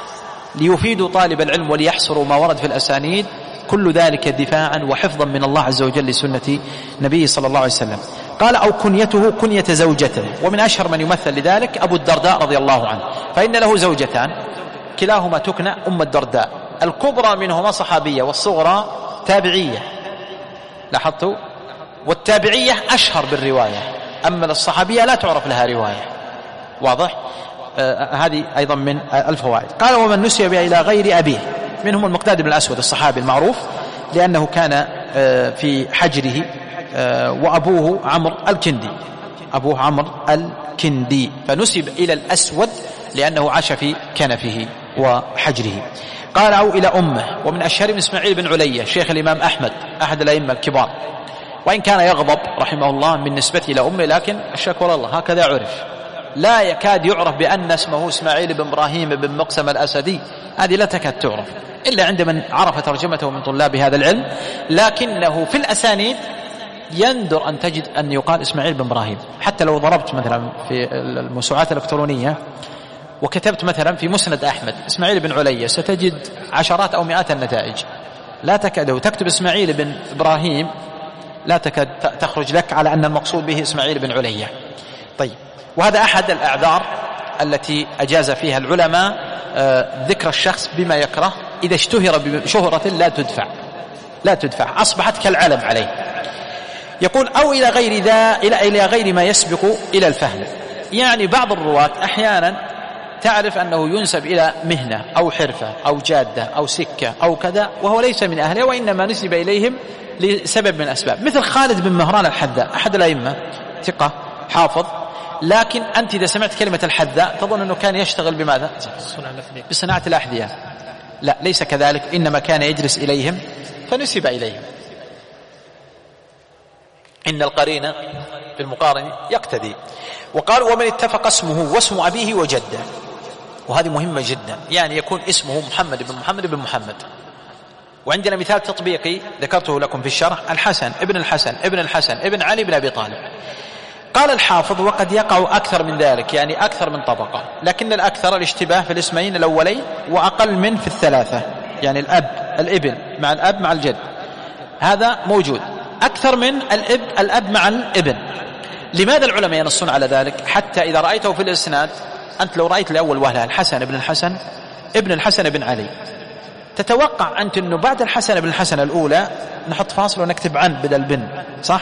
ليفيدوا طالب العلم وليحصروا ما ورد في الأسانيد، كل ذلك دفاعا وحفظا من الله عز وجل لسنة نبيه صلى الله عليه وسلم. قال أو كنيته كنية زوجته، ومن أشهر من يمثل لذلك أبو الدرداء رضي الله عنه، فإن له زوجتان كلاهما تكنى أم الدرداء، الكبرى منهما صحابية والصغرى تابعية، لاحظتوا؟ والتابعية أشهر بالرواية، أما الصحابية لا تعرف لها رواية. واضح؟ آه هذه أيضا من آه الفوائد. قال ومن نسي بها إلى غير أبيه، منهم المقداد بن الأسود الصحابي المعروف، لأنه كان آه في حجره، آه وأبوه عمرو الكندي، أبوه عمرو الكندي، فنسب إلى الأسود لأنه عاش في كنفه وحجره. قال أو إلى أمه، ومن أشهرهم إسماعيل بن علية شيخ الإمام أحمد أحد الأئمة الكبار، وإن كان يغضب رحمه الله من نسبته إلى أمه، لكن الشكر الله هكذا عرف، لا يكاد يعرف بأن اسمه إسماعيل بن إبراهيم بن مقسم الأسدي، هذه لا تكاد تعرف إلا عند من عرف ترجمته من طلاب هذا العلم. لكنه في الأسانيد يندر أن تجد أن يقال إسماعيل بن إبراهيم. حتى لو ضربت مثلا في الموسوعات الإلكترونية وكتبت مثلا في مسند أحمد إسماعيل بن علية، ستجد عشرات أو مئات النتائج، لا تكاد. وتكتب إسماعيل بن إبراهيم لا تكاد تخرج لك على أن المقصود به إسماعيل بن علية. طيب، وهذا أحد الأعذار التي أجاز فيها العلماء ذكر الشخص بما يكره إذا اشتهر بشهرة لا تدفع لا تدفع أصبحت كالعلم عليه. يقول أو إلى غير ذا إلى إلى غير ما يسبق إلى الفهم، يعني بعض الرواة أحيانا تعرف أنه ينسب إلى مهنة أو حرفة أو جادة أو سكة أو كذا، وهو ليس من أهله، وإنما نسب إليهم لسبب من الأسباب، مثل خالد بن مهران الحذاء أحد الأئمة، ثقة حافظ، لكن أنت إذا سمعت كلمة الحذاء تظن أنه كان يشتغل بماذا؟ بصناعة الأحذية. لا، ليس كذلك، إنما كان يجلس إليهم فنسب إليهم. إن القرين في المقارن يقتدي. وقال ومن اتفق اسمه واسم أبيه وجده، وهذه مهمة جدا، يعني يكون اسمه محمد بن محمد بن محمد. وعندنا مثال تطبيقي ذكرته لكم في الشرح، الحسن ابن الحسن ابن الحسن ابن علي بن أبي طالب. قال الحافظ وقد يقع أكثر من ذلك، يعني أكثر من طبقة، لكن الأكثر الاشتباه في الاسمين الأولين وأقل من في الثلاثة، يعني الأب الابن مع الأب مع الجد، هذا موجود أكثر من الأب الأب مع الابن. لماذا العلماء ينصون على ذلك؟ حتى إذا رأيته في الإسناد، أنت لو رأيت لأول وهلة الحسن ابن الحسن ابن الحسن ابن علي، تتوقع أنت أنه بعد الحسن ابن الحسن الأولى نحط فاصل ونكتب عن بدل بن، صح؟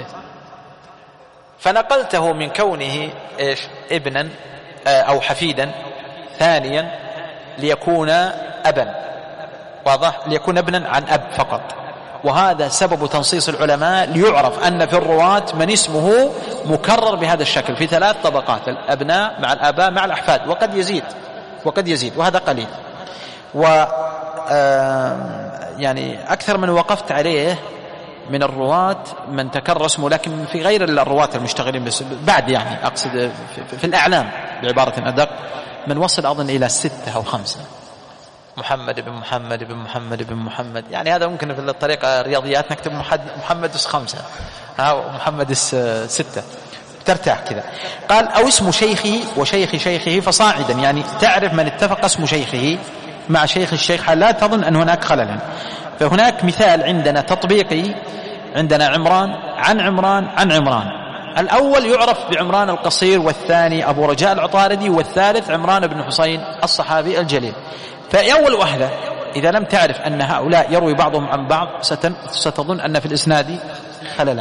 فنقلته من كونه إيش ابنا أو حفيدا ثانيا ليكون أبا، واضح؟ ليكون ابنا عن أب فقط. وهذا سبب تنصيص العلماء ليعرف أن في الرواة من اسمه مكرر بهذا الشكل في ثلاث طبقات، الأبناء مع الآباء مع الأحفاد، وقد يزيد وقد يزيد وهذا قليل. و يعني أكثر من وقفت عليه من الرواة من تكرر اسمه، لكن في غير الرواة المشتغلين بس بعد، يعني أقصد في, في الأعلام بعبارة أدق، من وصل أظن إلى ستة أو خمسة، محمد بن محمد بن محمد بن محمد. يعني هذا ممكن في الطريقة الرياضيات نكتب محمد اس خمسة ها محمد اس ستة، ترتاح كذا. قال أو اسم شيخه وشيخ شيخه فصاعدا، يعني تعرف من اتفق اسم شيخه مع شيخ الشيخ لا تظن أن هناك خللا. فهناك مثال عندنا تطبيقي، عندنا عمران عن عمران عن عمران، الأول يعرف بعمران القصير، والثاني أبو رجاء العطاردي، والثالث عمران بن حسين الصحابي الجليل. فأول وهلة إذا لم تعرف أن هؤلاء يروي بعضهم عن بعض ستظن أن في الإسناد خللا،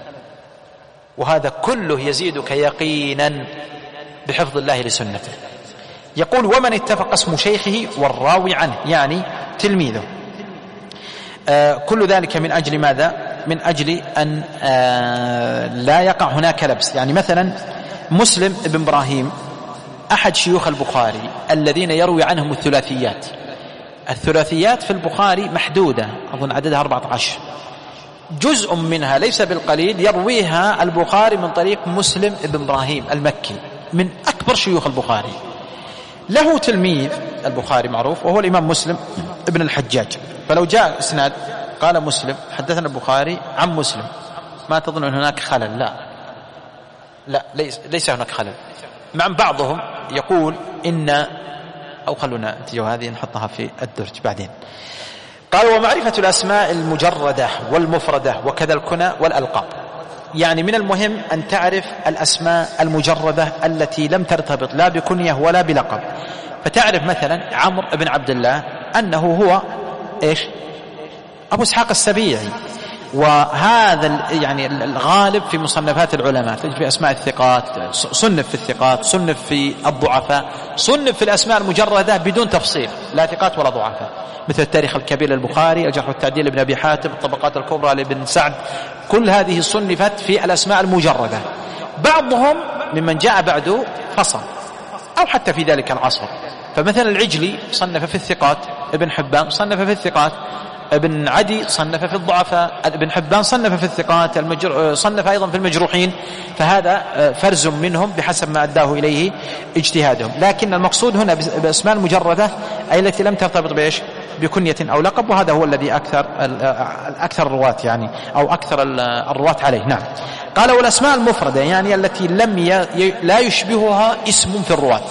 وهذا كله يزيدك يقينا بحفظ الله لسنته. يقول ومن اتفق اسم شيخه والراوي عنه، يعني تلميذه. آه كل ذلك من أجل ماذا؟ من أجل أن آه لا يقع هناك لبس. يعني مثلا مسلم بن إبراهيم أحد شيوخ البخاري الذين يروي عنهم الثلاثيات. الثلاثيات في البخاري محدودة، أظن عددها أربعة عشر، جزء منها ليس بالقليل يرويها البخاري من طريق مسلم بن إبراهيم المكي، من أكبر شيوخ البخاري. له تلميذ البخاري معروف وهو الإمام مسلم ابن الحجاج، فلو جاء إسناد قال مسلم حدثنا البخاري عن مسلم، ما تظن أن هناك خلل؟ لا لا ليس, ليس هناك خلل. مع بعضهم يقول إن، أو خلونا نتيجه هذه نحطها في الدرج بعدين. قال ومعرفة الأسماء المجردة والمفردة وكذا الكنى والألقاب. يعني من المهم أن تعرف الأسماء المجردة التي لم ترتبط لا بكنية ولا بلقب. فتعرف مثلا عمرو بن عبد الله أنه هو إيش؟ أبو إسحاق السبيعي، وهذا يعني الغالب في مصنفات العلماء، تجد في أسماء الثقات، صنف في الثقات، صنف في الضعفاء، صنف في الأسماء المجردة بدون تفصيل، لا ثقات ولا ضعفاء، مثل التاريخ الكبير للبخاري، الجرح والتعديل لابن أبي حاتم، الطبقات الكبرى لابن سعد، كل هذه صنفت في الأسماء المجردة. بعضهم ممن جاء بعده فصل، أو حتى في ذلك العصر. فمثلا العجلي صنف في الثقات، ابن حبان صنف في الثقات، ابن عدي صنف في الضعفاء، ابن حبان صنف في الثقات، المجر... صنف أيضا في المجروحين. فهذا فرز منهم بحسب ما أداه إليه اجتهادهم. لكن المقصود هنا بأسماء المجردة أي التي لم ترتبط بإيش؟ بكنية أو لقب، وهذا هو الذي أكثر أكثر الرواة يعني أو أكثر الرواة عليه. نعم. قال والأسماء المفردة يعني التي لم ي... لا يشبهها اسم في الرواة،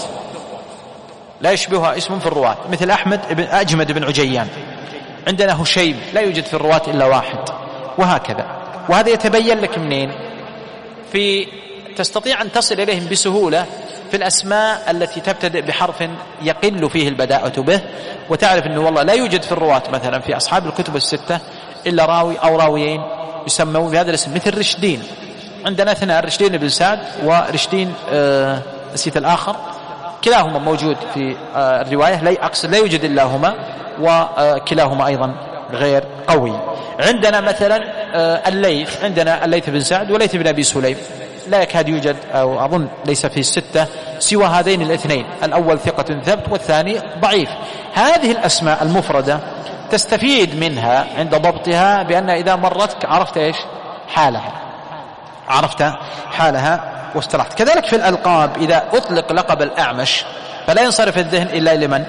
لا يشبهها اسم في الرواة، مثل أحمد بن أجمد بن عجيان، عندنا هشيم لا يوجد في الرواة إلا واحد، وهكذا. وهذا يتبين لك منين؟ في تستطيع أن تصل إليهم بسهولة في الأسماء التي تبتدئ بحرف يقل فيه البداءة به، وتعرف أنه والله لا يوجد في الرواة مثلا في أصحاب الكتب الستة إلا راوي أو راويين يسمون بهذا الاسم، مثل رشدين، عندنا اثنان، رشدين بن سعد ورشدين آه نسيت الآخر، كلاهما موجود في آه الرواية، لا أقصد لا يوجد إلا هما، وكلاهما أيضا غير قوي. عندنا مثلا الليث، عندنا الليث بن سعد وليث بن أبي سليم، لا يكاد يوجد أو أظن ليس في الستة سوى هذين الاثنين، الأول ثقة ثبت والثاني ضعيف. هذه الأسماء المفردة تستفيد منها عند ضبطها بأن إذا مرتك عرفت إيش؟ حالها، عرفت حالها واسترحت. كذلك في الألقاب، إذا أطلق لقب الأعمش فلا ينصرف الذهن إلا لمن؟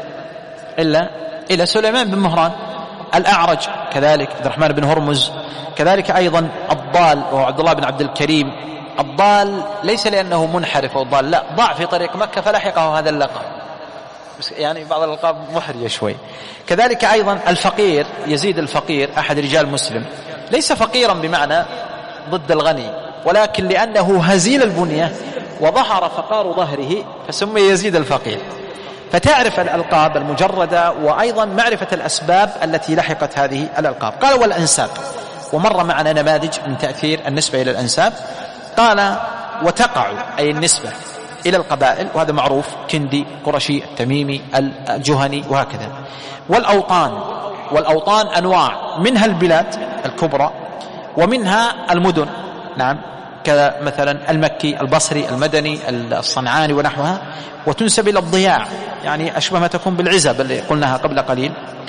إلا إلى سليمان بن مهران. الأعرج كذلك عبد الرحمن بن هرمز، كذلك أيضا الضال وهو عبد الله بن عبد الكريم. الضال ليس لأنه منحرف أو ضال، لا، ضاع في طريق مكة فلحقه هذا اللقب، يعني بعض الألقاب محرجة شوي. كذلك أيضا الفقير، يزيد الفقير أحد رجال مسلم، ليس فقيرا بمعنى ضد الغني، ولكن لأنه هزيل البنية وظهر فقار ظهره فسمي يزيد الفقير. فتعرف الألقاب المجردة، وأيضا معرفة الأسباب التي لحقت هذه الألقاب. قال والأنساب، ومر معنا نماذج من تأثير النسبة إلى الأنساب. قال وتقع أي النسبة إلى القبائل، وهذا معروف، كندي، قرشي، التميمي، الجهني، وهكذا. والأوطان، والأوطان أنواع، منها البلاد الكبرى ومنها المدن، نعم، كمثلا المكي، البصري، المدني، الصنعاني ونحوها. وتنسب إلى الضياع، يعني أشبه ما تكون بالعزب اللي قلناها قبل قليل.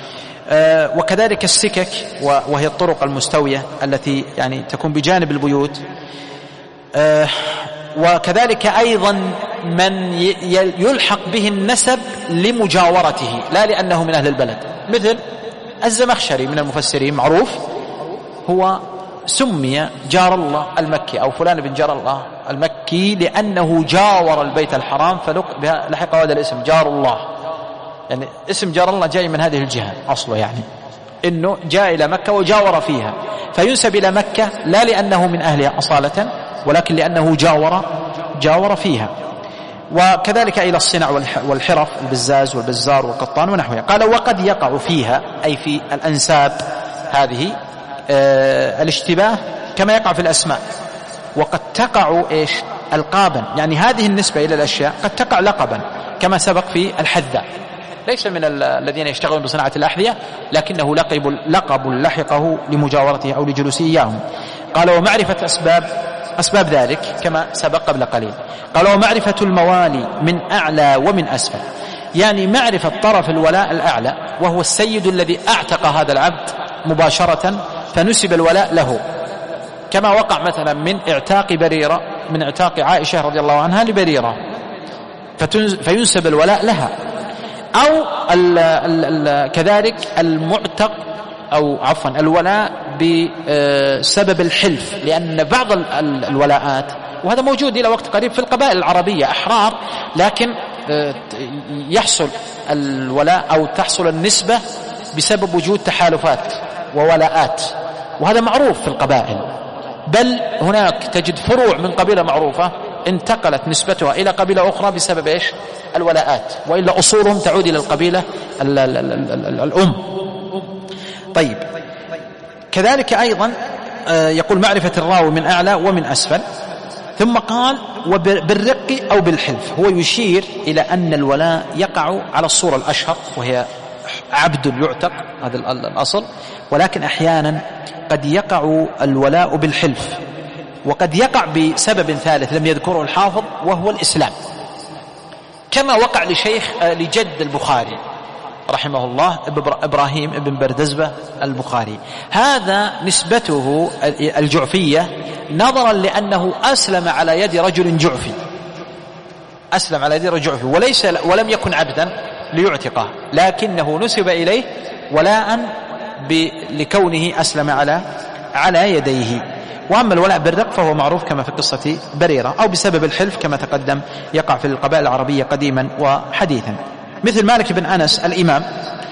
آه وكذلك السكك وهي الطرق المستوية التي يعني تكون بجانب البيوت. آه وكذلك أيضا من يلحق به النسب لمجاورته لا لأنه من أهل البلد، مثل الزمخشري من المفسرين معروف، هو سمي جار الله المكي أو فلان بن جار الله المكي لأنه جاور البيت الحرام فلحق هذا الاسم جار الله، يعني اسم جار الله جاي من هذه الجهة أصله، يعني إنه جاء إلى مكة وجاور فيها، فينسب إلى مكة لا لأنه من أهلها أصالة ولكن لأنه جاور جاور فيها. وكذلك إلى الصنع والحرف البزاز والبزار والقطان ونحوها. قال وقد يقع فيها أي في الأنساب هذه آه الاشتباه كما يقع في الأسماء، وقد تقع إيش ألقابا، يعني هذه النسبة إلى الأشياء قد تقع لقبا كما سبق في الحذاء، ليس من الذين يشتغلون بصناعة الأحذية لكنه لقب, لقب لحقه لمجاورته أو لجلوسه إياهم. قال ومعرفة أسباب أسباب ذلك كما سبق قبل قليل. قال ومعرفة الموالي من أعلى ومن أسفل، يعني معرفة طرف الولاء الأعلى وهو السيد الذي أعتق هذا العبد مباشرة فنسب الولاء له، كما وقع مثلا من اعتاق بريرة من اعتاق عائشة رضي الله عنها لبريرة فينسب الولاء لها، أو ال ال ال كذلك المعتق أو عفوا الولاء بسبب الحلف، لأن بعض الولاءات وهذا موجود إلى وقت قريب في القبائل العربية أحرار، لكن يحصل الولاء أو تحصل النسبة بسبب وجود تحالفات وولاءات، وهذا معروف في القبائل، بل هناك تجد فروع من قبيلة معروفة انتقلت نسبتها إلى قبيلة أخرى بسبب إيش الولاءات، وإلا أصولهم تعود إلى القبيلة ال ال ال الأم. طيب كذلك أيضا يقول معرفة الراوي من أعلى ومن أسفل. ثم قال وبالرق أو بالحلف، هو يشير إلى أن الولاء يقع على الصورة الأشهر وهي عبد يعتق، هذا الأصل، ولكن أحيانا قد يقع الولاء بالحلف، وقد يقع بسبب ثالث لم يذكره الحافظ وهو الإسلام، كما وقع لشيخ لجد البخاري رحمه الله إبراهيم ابن بردزبة البخاري، هذا نسبته الجعفية نظرا لأنه أسلم على يد رجل جعفي، أسلم على يد رجل جعفي وليس ولم يكن عبدا ليعتقه، لكنه نسب إليه ولاء لكونه أسلم على على يديه. وأما الولاء بالرق فهو معروف كما في قصة بريرة، أو بسبب الحلف كما تقدم يقع في القبائل العربية قديما وحديثا، مثل مالك بن أنس الإمام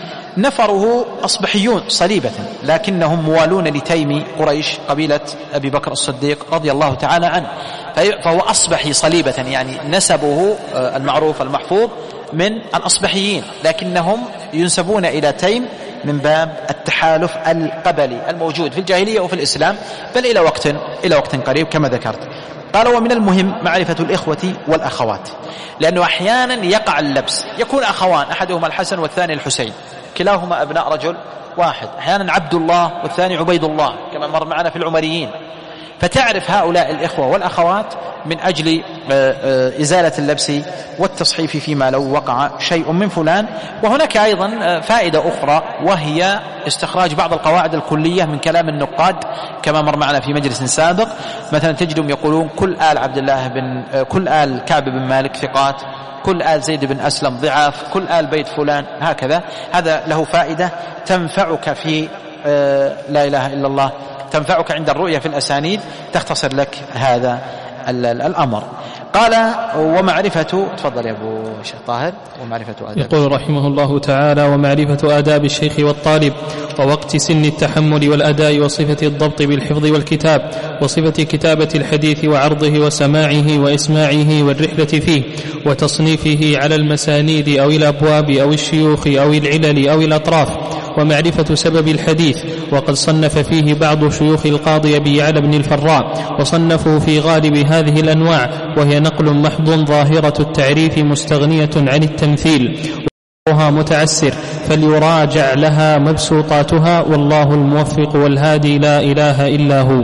نفره أصبحيون صليبة لكنهم موالون لتيم قريش قبيلة أبي بكر الصديق رضي الله تعالى عنه، فهو أصبحي صليبة، يعني نسبه المعروف المحفوظ من الأصبحيين، لكنهم ينسبون إلى تيم من باب التحالف القبلي الموجود في الجاهلية وفي الإسلام، بل إلى وقت إلى وقت قريب كما ذكرت. قال ومن المهم معرفة الإخوة والأخوات، لأنه أحيانا يقع اللبس، يكون أخوان أحدهما الحسن والثاني الحسين كلاهما أبناء رجل واحد، أحيانا عبد الله والثاني عبيد الله كما مر معنا في العمريين، فتعرف هؤلاء الإخوة والأخوات من أجل إزالة اللبس والتصحيف فيما لو وقع شيء من فلان. وهناك أيضا فائدة أخرى وهي استخراج بعض القواعد الكلية من كلام النقاد كما مر معنا في مجلس سابق، مثلا تجدهم يقولون كل آل عبد الله بن كل آل كعب بن مالك ثقات، كل آل زيد بن أسلم ضعاف، كل آل بيت فلان هكذا. هذا له فائدة تنفعك في لا إله إلا الله، تنفعك عند الرؤية في الأسانيد، تختصر لك هذا الأمر. قال ومعرفة، تفضل يا أبو شيخ طاهر. ومعرفة آداب، يقول رحمه الله تعالى ومعرفة آداب الشيخ والطالب ووقت سن التحمل والأداء وصفة الضبط بالحفظ والكتاب وصفة كتابة الحديث وعرضه وسماعه وإسماعه والرحلة فيه وتصنيفه على المسانيد أو الأبواب أو الشيوخ أو العلل أو الأطراف ومعرفة سبب الحديث، وقد صنف فيه بعض شيوخ القاضي أبي يعلى بن الفراء وصنفوا في غالب هذه الأنواع، وهي نقل محض ظاهرة التعريف مستغنية عن التمثيل وها متعسر، فليراجع لها مبسوطاتها، والله الموفق والهادي لا إله إلا هو.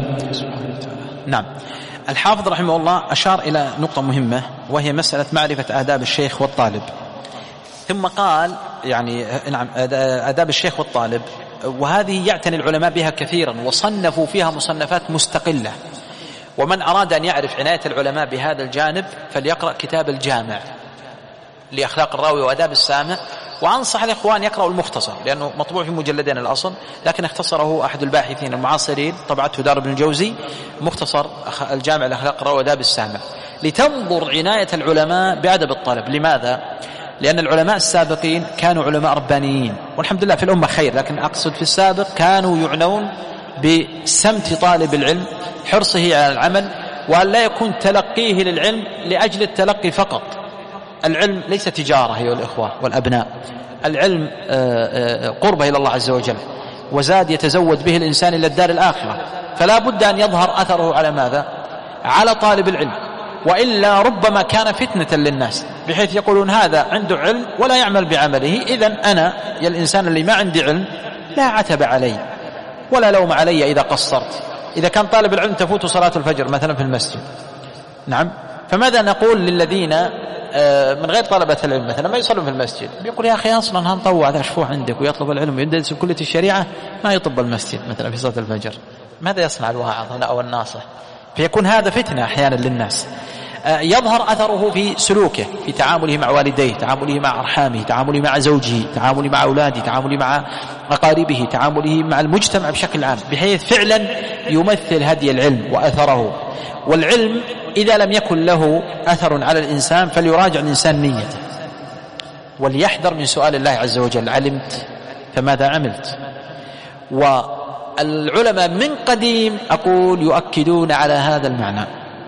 نعم. الحافظ رحمه الله أشار إلى نقطة مهمة وهي مسألة معرفة آداب الشيخ والطالب، ثم قال يعني نعم آداب الشيخ والطالب، وهذه يعتني العلماء بها كثيرا وصنفوا فيها مصنفات مستقلة. ومن أراد أن يعرف عناية العلماء بهذا الجانب فليقرأ كتاب الجامع لأخلاق الراوي وآداب السامع. وأنصح الإخوان يقرأوا المختصر لأنه مطبوع في مجلدين الأصل، لكن اختصره أحد الباحثين المعاصرين طبعته دار ابن الجوزي، مختصر الجامع لأخلاق الراوي وآداب السامع، لتنظر عناية العلماء بأدب الطلب. لماذا؟ لأن العلماء السابقين كانوا علماء ربانيين، والحمد لله في الأمة خير، لكن أقصد في السابق كانوا يعنون بسمت طالب العلم، حرصه على العمل، وأن لا يكون تلقيه للعلم لأجل التلقي فقط. العلم ليس تجارة أيها الإخوة والأبناء، العلم قربة إلى الله عز وجل، وزاد يتزود به الإنسان إلى الدار الآخرة، فلا بد أن يظهر أثره على ماذا؟ على طالب العلم، وإلا ربما كان فتنة للناس بحيث يقولون هذا عنده علم ولا يعمل بعمله، إذن أنا يا الإنسان اللي ما عندي علم لا عتب علي ولا لوم علي إذا قصرت. إذا كان طالب العلم تفوت صلاة الفجر مثلا في المسجد، نعم، فماذا نقول للذين من غير طلبة العلم مثلا ما يصلون في المسجد؟ بيقول يا أخي أصلا هنطوع ذا شفوع عندك ويطلب العلم ويدرس في كلية الشريعة ما يطب المسجد مثلا في صلاة الفجر، ماذا يصنع الواعظ هنا أو الناصح؟ فيكون هذا فتنة أحيانا للناس. يظهر أثره في سلوكه، في تعامله مع والديه، تعامله مع أرحامه، تعامله مع زوجه، تعامله مع أولاده، تعامله مع أقاربه، تعامله مع المجتمع بشكل عام، بحيث فعلا يمثل هدي العلم وأثره. والعلم إذا لم يكن له أثر على الإنسان فليراجع الإنسان نيته، وليحذر من سؤال الله عز وجل علمت فماذا عملت. والعلماء من قديم أقول يؤكدون على هذا المعنى.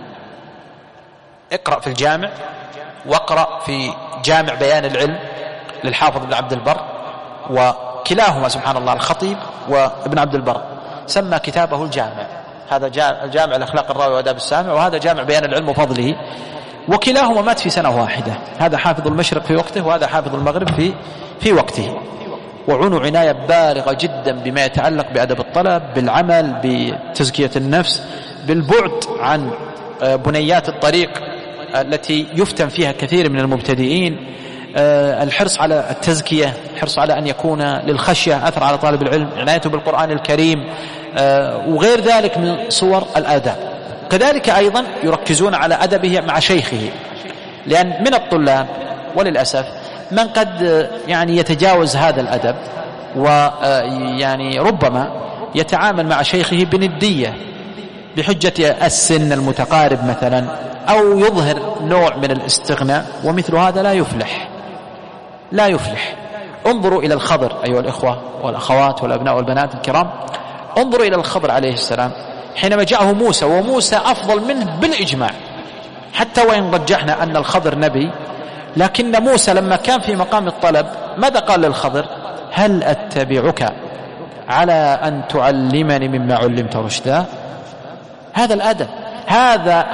اقرأ في الجامع، واقرأ في جامع بيان العلم للحافظ ابن عبد البر، وكلاهما سبحان الله الخطيب وابن عبد البر سمى كتابه الجامع، هذا الجامع الأخلاق الراوي وآداب السامع، وهذا جامع بيان العلم وفضله، وكلاهما مات في سنة واحدة، هذا حافظ المشرق في وقته وهذا حافظ المغرب في في وقته، وعنوا عناية بالغة جدا بما يتعلق بأدب الطلب، بالعمل، بتزكية النفس، بالبعد عن بنيات الطريق التي يفتن فيها كثير من المبتدئين، الحرص على التزكية، الحرص على أن يكون للخشية أثر على طالب العلم، عنايته بالقرآن الكريم، وغير ذلك من صور الآداب. كذلك أيضا يركزون على أدبه مع شيخه، لأن من الطلاب وللأسف من قد يعني يتجاوز هذا الأدب، ويعني ربما يتعامل مع شيخه بندية بحجة السن المتقارب مثلا، أو يظهر نوع من الاستغناء، ومثل هذا لا يفلح لا يفلح. انظروا إلى الخضر أيها الإخوة والأخوات والأبناء والبنات الكرام، انظروا إلى الخضر عليه السلام حينما جاءه موسى، وموسى أفضل منه بالإجماع، حتى وإن رجحنا أن الخضر نبي، لكن موسى لما كان في مقام الطلب ماذا قال للخضر؟ هل أتبعك على أن تعلمني مما علمت رشدا؟ هذا الأدب، هذا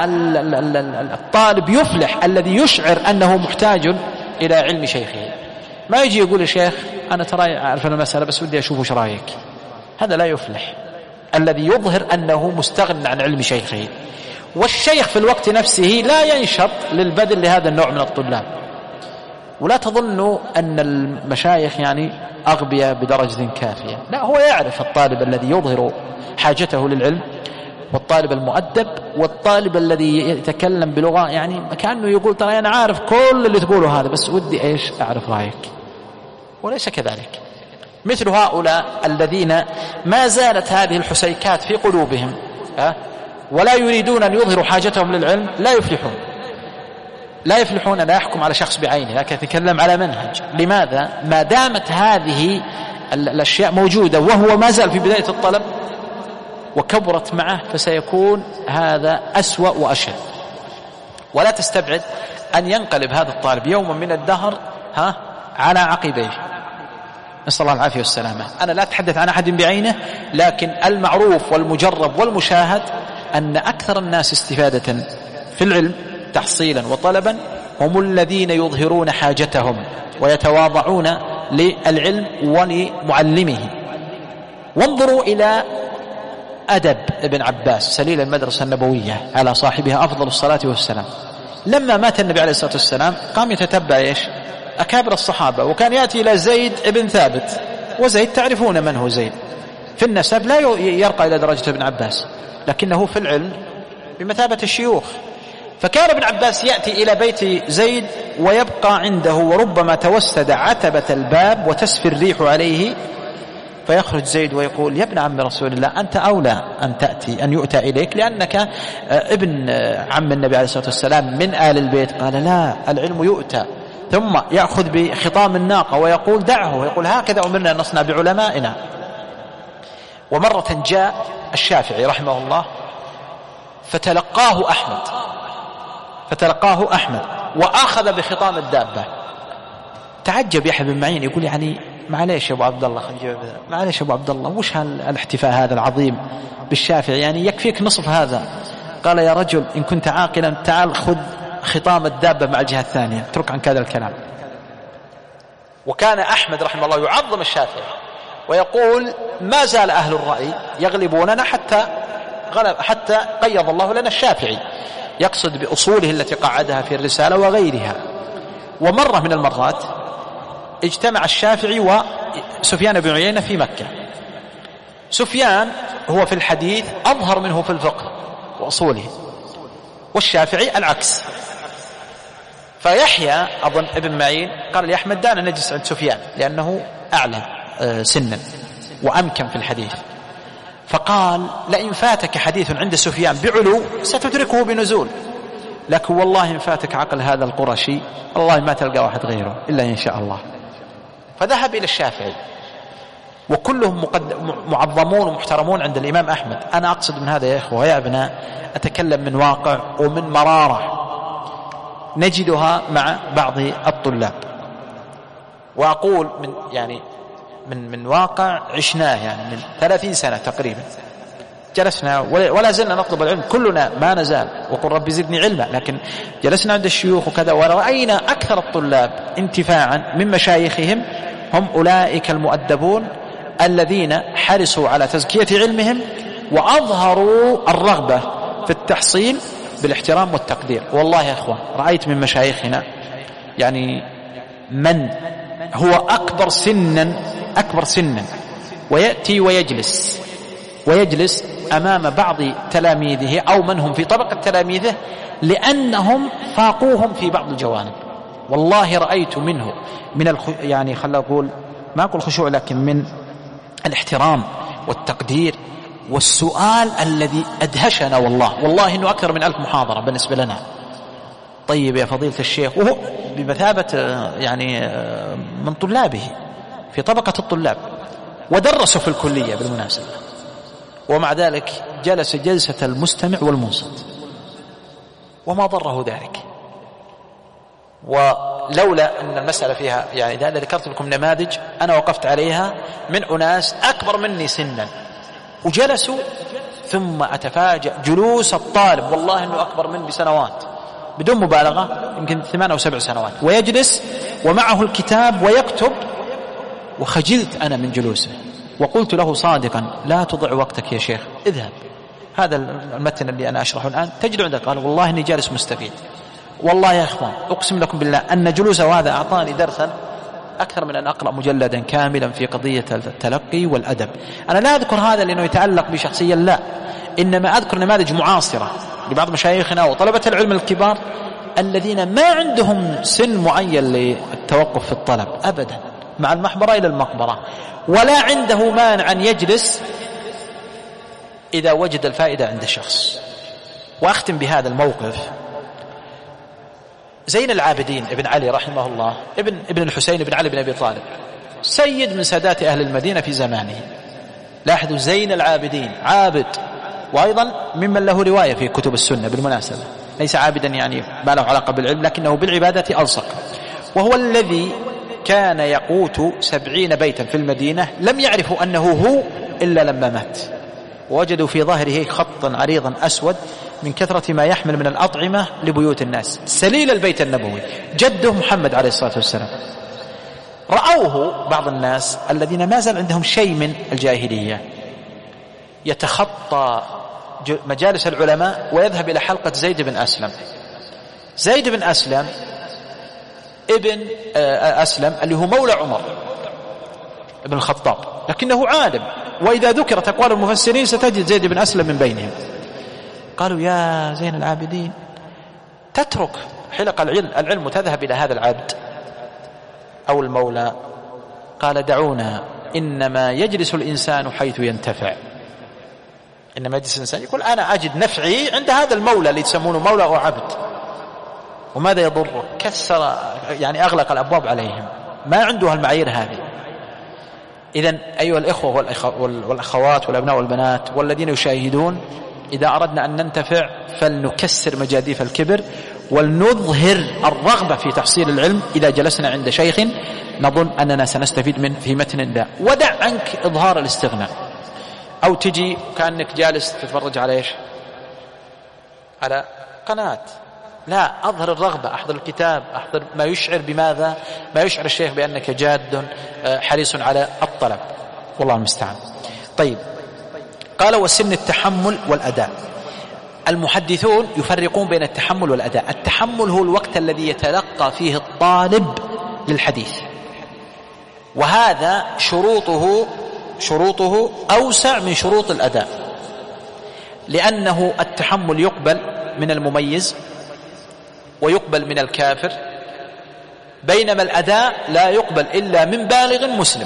الطالب يفلح الذي يشعر أنه محتاج إلى علم شيخه، ما يجي يقول الشيخ أنا ترى أعرف المسألة بس ودي أشوف وش رأيك. هذا لا يفلح، الذي يظهر أنه مستغن عن علم شيخه. والشيخ في الوقت نفسه لا ينشط للبذل لهذا النوع من الطلاب. ولا تظنوا أن المشايخ يعني أغبياء بدرجة كافية، لا، هو يعرف الطالب الذي يظهر حاجته للعلم، والطالب المؤدب، والطالب الذي يتكلم بلغة يعني كأنه يقول ترى أنا عارف كل اللي تقوله هذا بس ودي إيش أعرف رأيك، وليس كذلك. مثل هؤلاء الذين ما زالت هذه الحسيكات في قلوبهم أه؟ ولا يريدون أن يظهروا حاجتهم للعلم لا يفلحون لا يفلحون. لا يحكم على شخص بعينه، لكن يتكلم على منهج. لماذا؟ ما دامت هذه الأشياء موجودة وهو ما زال في بداية الطلب وكبرت معه، فسيكون هذا أسوأ وأشد. ولا تستبعد أن ينقلب هذا الطالب يوما من الدهر ها على عقبيه، نسأل الله العافية والسلامة. أنا لا أتحدث عن أحد بعينه، لكن المعروف والمجرب والمشاهد أن أكثر الناس استفادة في العلم تحصيلا وطلبا هم الذين يظهرون حاجتهم ويتواضعون للعلم ولمعلمه. وانظروا إلى أدب ابن عباس سليل المدرسة النبوية على صاحبها أفضل الصلاة والسلام. لما مات النبي عليه الصلاة والسلام قام يتتبع إيش أكابر الصحابة، وكان يأتي إلى زيد ابن ثابت، وزيد تعرفون من هو زيد، في النسب لا يرقى إلى درجة ابن عباس، لكنه في العلم بمثابة الشيوخ. فكان ابن عباس يأتي إلى بيت زيد ويبقى عنده، وربما توسد عتبة الباب وتسفي الريح عليه، فيخرج زيد ويقول: يا ابن عم رسول الله، أنت أولى أن تأتي أن يؤتى إليك، لأنك ابن عم النبي عليه الصلاة والسلام من آل البيت. قال: لا، العلم يؤتى. ثم يأخذ بخطام الناقة ويقول: دعه، ويقول: هكذا أمرنا أن نصنع بعلمائنا. ومرة جاء الشافعي رحمه الله فتلقاه أحمد فتلقاه أحمد وأخذ بخطام الدابة. تعجب يحيى بن معين، يقول: يعني معليش يا أبو عبد الله، معليش يا أبو عبد الله، وش هالاحتفاء هذا العظيم بالشافعي؟ يعني يكفيك نصف هذا. قال: يا رجل، إن كنت عاقلا تعال خذ خطام الدابة مع الجهة الثانية، اترك عن هذا الكلام. وكان أحمد رحمه الله يعظم الشافعي ويقول: ما زال أهل الرأي يغلبوننا حتى غلب حتى قيض الله لنا الشافعي، يقصد بأصوله التي قعدها في الرسالة وغيرها. ومرة من المرات اجتمع الشافعي وسفيان بن عيينة في مكة. سفيان هو في الحديث أظهر منه في الفقه وأصوله، والشافعي العكس. فيحيى أظن ابن معين قال لأحمد: دعنا نجلس عند سفيان لأنه أعلى سنا وأمكن في الحديث. فقال: لئن فاتك حديث عند سفيان بعلو ستدركه بنزول، لكن والله إن فاتك عقل هذا القرشي والله ما تلقى واحد غيره إلا إن شاء الله. فذهب إلى الشافعي، وكلهم معظمون ومحترمون عند الإمام أحمد. أنا أقصد من هذا يا إخوة يا أبناء أتكلم من واقع ومن مرارة نجدها مع بعض الطلاب، وأقول من يعني من من واقع عشناه، يعني من ثلاثين سنة تقريبا جلسنا ولا زلنا نطلب العلم، كلنا ما نزال، وقل ربي زدني علما، لكن جلسنا عند الشيوخ وكذا، ورأينا أكثر الطلاب انتفاعا من مشايخهم هم أولئك المؤدبون الذين حرصوا على تزكية علمهم وأظهروا الرغبة في التحصيل بالاحترام والتقدير. والله يا أخوان رأيت من مشايخنا يعني من هو أكبر سنا أكبر سنا ويأتي ويجلس ويجلس أمام بعض تلاميذه أو من هم في طبقة تلاميذه لأنهم فاقوهم في بعض الجوانب. والله رأيت منه من الخ... يعني خلنا أقول ما أقول خشوع، لكن من الاحترام والتقدير والسؤال الذي أدهشنا. والله والله إنه أكثر من ألف محاضرة بالنسبة لنا. طيب يا فضيلة الشيخ، وهو بمثابة يعني من طلابه في طبقة الطلاب، ودرسوا في الكلية بالمناسبة، ومع ذلك جلس جلسة المستمع والمنصت وما ضره ذلك. ولولا أن المسألة فيها يعني هذا ذكرت لكم نماذج أنا وقفت عليها من أناس أكبر مني سنا وجلسوا، ثم أتفاجأ جلوس الطالب والله أنه أكبر مني بسنوات بدون مبالغة، يمكن ثمان أو سبع سنوات، ويجلس ومعه الكتاب ويكتب، وخجلت أنا من جلوسه وقلت له صادقا: لا تضع وقتك يا شيخ، اذهب، هذا المتن اللي أنا أشرحه الآن تجد عندك. قال: والله إني جالس مستفيد. والله يا إخوان أقسم لكم بالله أن جلوسه هذا أعطاني درسا أكثر من أن أقرأ مجلدا كاملا في قضية التلقي والأدب. أنا لا أذكر هذا لأنه يتعلق بشخصيا، لا، إنما أذكر نماذج معاصرة لبعض مشايخنا وطلبة العلم الكبار الذين ما عندهم سن معين للتوقف في الطلب أبدا، مع المحبرة إلى المقبرة، ولا عنده مانع أن يجلس إذا وجد الفائدة عند الشخص. وأختم بهذا الموقف. زين العابدين ابن علي رحمه الله ابن, ابن الحسين ابن علي بن أبي طالب، سيد من سادات أهل المدينة في زمانه. لاحظوا زين العابدين عابد، وأيضا ممن له رواية في كتب السنة بالمناسبة، ليس عابدا يعني ما له علاقة بالعلم لكنه بالعبادة ألصق. وهو الذي كان يقوت سبعين بيتا في المدينة لم يعرفوا أنه هو إلا لما مات، ووجدوا في ظاهره خطا عريضا أسود من كثرة ما يحمل من الأطعمة لبيوت الناس، سليل البيت النبوي جده محمد عليه الصلاة والسلام. رأوه بعض الناس الذين ما زال عندهم شيء من الجاهلية يتخطى مجالس العلماء ويذهب إلى حلقة زيد بن أسلم. زيد بن أسلم ابن أسلم اللي هو مولى عمر ابن الخطاب، لكنه عالم، وإذا ذكرت أقوال المفسرين ستجد زيد بن أسلم من بينهم. قالوا يا زين العابدين تترك حلق العلم, العلم وتذهب إلى هذا العبد أو المولى؟ قال دعونا، إنما يجلس الإنسان حيث ينتفع. إنما يجلس الإنسان يقول أنا أجد نفعي عند هذا المولى اللي يسمونه مولى أو عبد، وماذا يضره؟ كسر يعني أغلق الأبواب عليهم، ما عنده المعايير هذه. إذن أيها الإخوة والأخوات والأبناء والبنات والذين يشاهدون، إذا أردنا أن ننتفع فلنكسر مجاديف الكبر ولنظهر الرغبة في تحصيل العلم. إذا جلسنا عند شيخ نظن أننا سنستفيد من في متن الله، ودع عنك إظهار الاستغناء، أو تجي كأنك جالس تتفرج على إيش؟ على قناة. لا، أظهر الرغبة، أحضر الكتاب، أحضر ما يشعر بماذا؟ ما يشعر الشيخ بأنك جاد حريص على الطلب، والله المستعان. طيب، قال وسن التحمل والأداء. المحدثون يفرقون بين التحمل والأداء. التحمل هو الوقت الذي يتلقى فيه الطالب للحديث، وهذا شروطه شروطه أوسع من شروط الأداء، لأنه التحمل يقبل من المميز ويقبل من الكافر، بينما الأداء لا يقبل إلا من بالغ مسلم.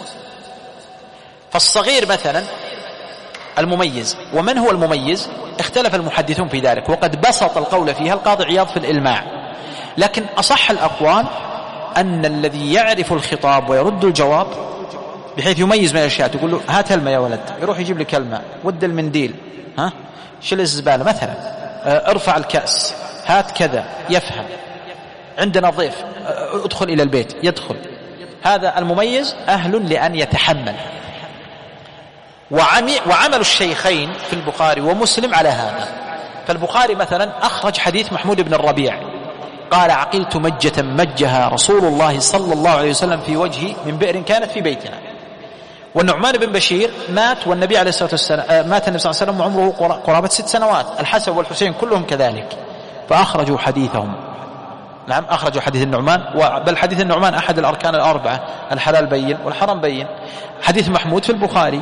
فالصغير مثلا المميز، ومن هو المميز؟ اختلف المحدثون في ذلك، وقد بسط القول فيها القاضي عياض في الإلماع، لكن أصح الأقوال أن الذي يعرف الخطاب ويرد الجواب بحيث يميز من الأشياء، تقول له هات هلمة يا ولد، يروح يجيب لي كلمة، ود المنديل، ها شيل الزبالة مثلا، ارفع الكأس، هات كذا، يفهم. عندنا ضيف، ادخل إلى البيت، يدخل. هذا المميز أهل لأن يتحمل. وعمل الشيخين في البخاري ومسلم على هذا. فالبخاري مثلا أخرج حديث محمود بن الربيع قال عقلت مجة مجها رسول الله صلى الله عليه وسلم في وجهي من بئر كانت في بيتنا. والنعمان بن بشير مات والنبي عليه الصلاة والسلام مات النبي صلى الله عليه وسلم وعمره قرابة ست سنوات، الحسن والحسين كلهم كذلك، فأخرجوا حديثهم. نعم، أخرجوا حديث النعمان، بل حديث النعمان أحد الأركان الأربعة، الحلال بين والحرام بين. حديث محمود في البخاري.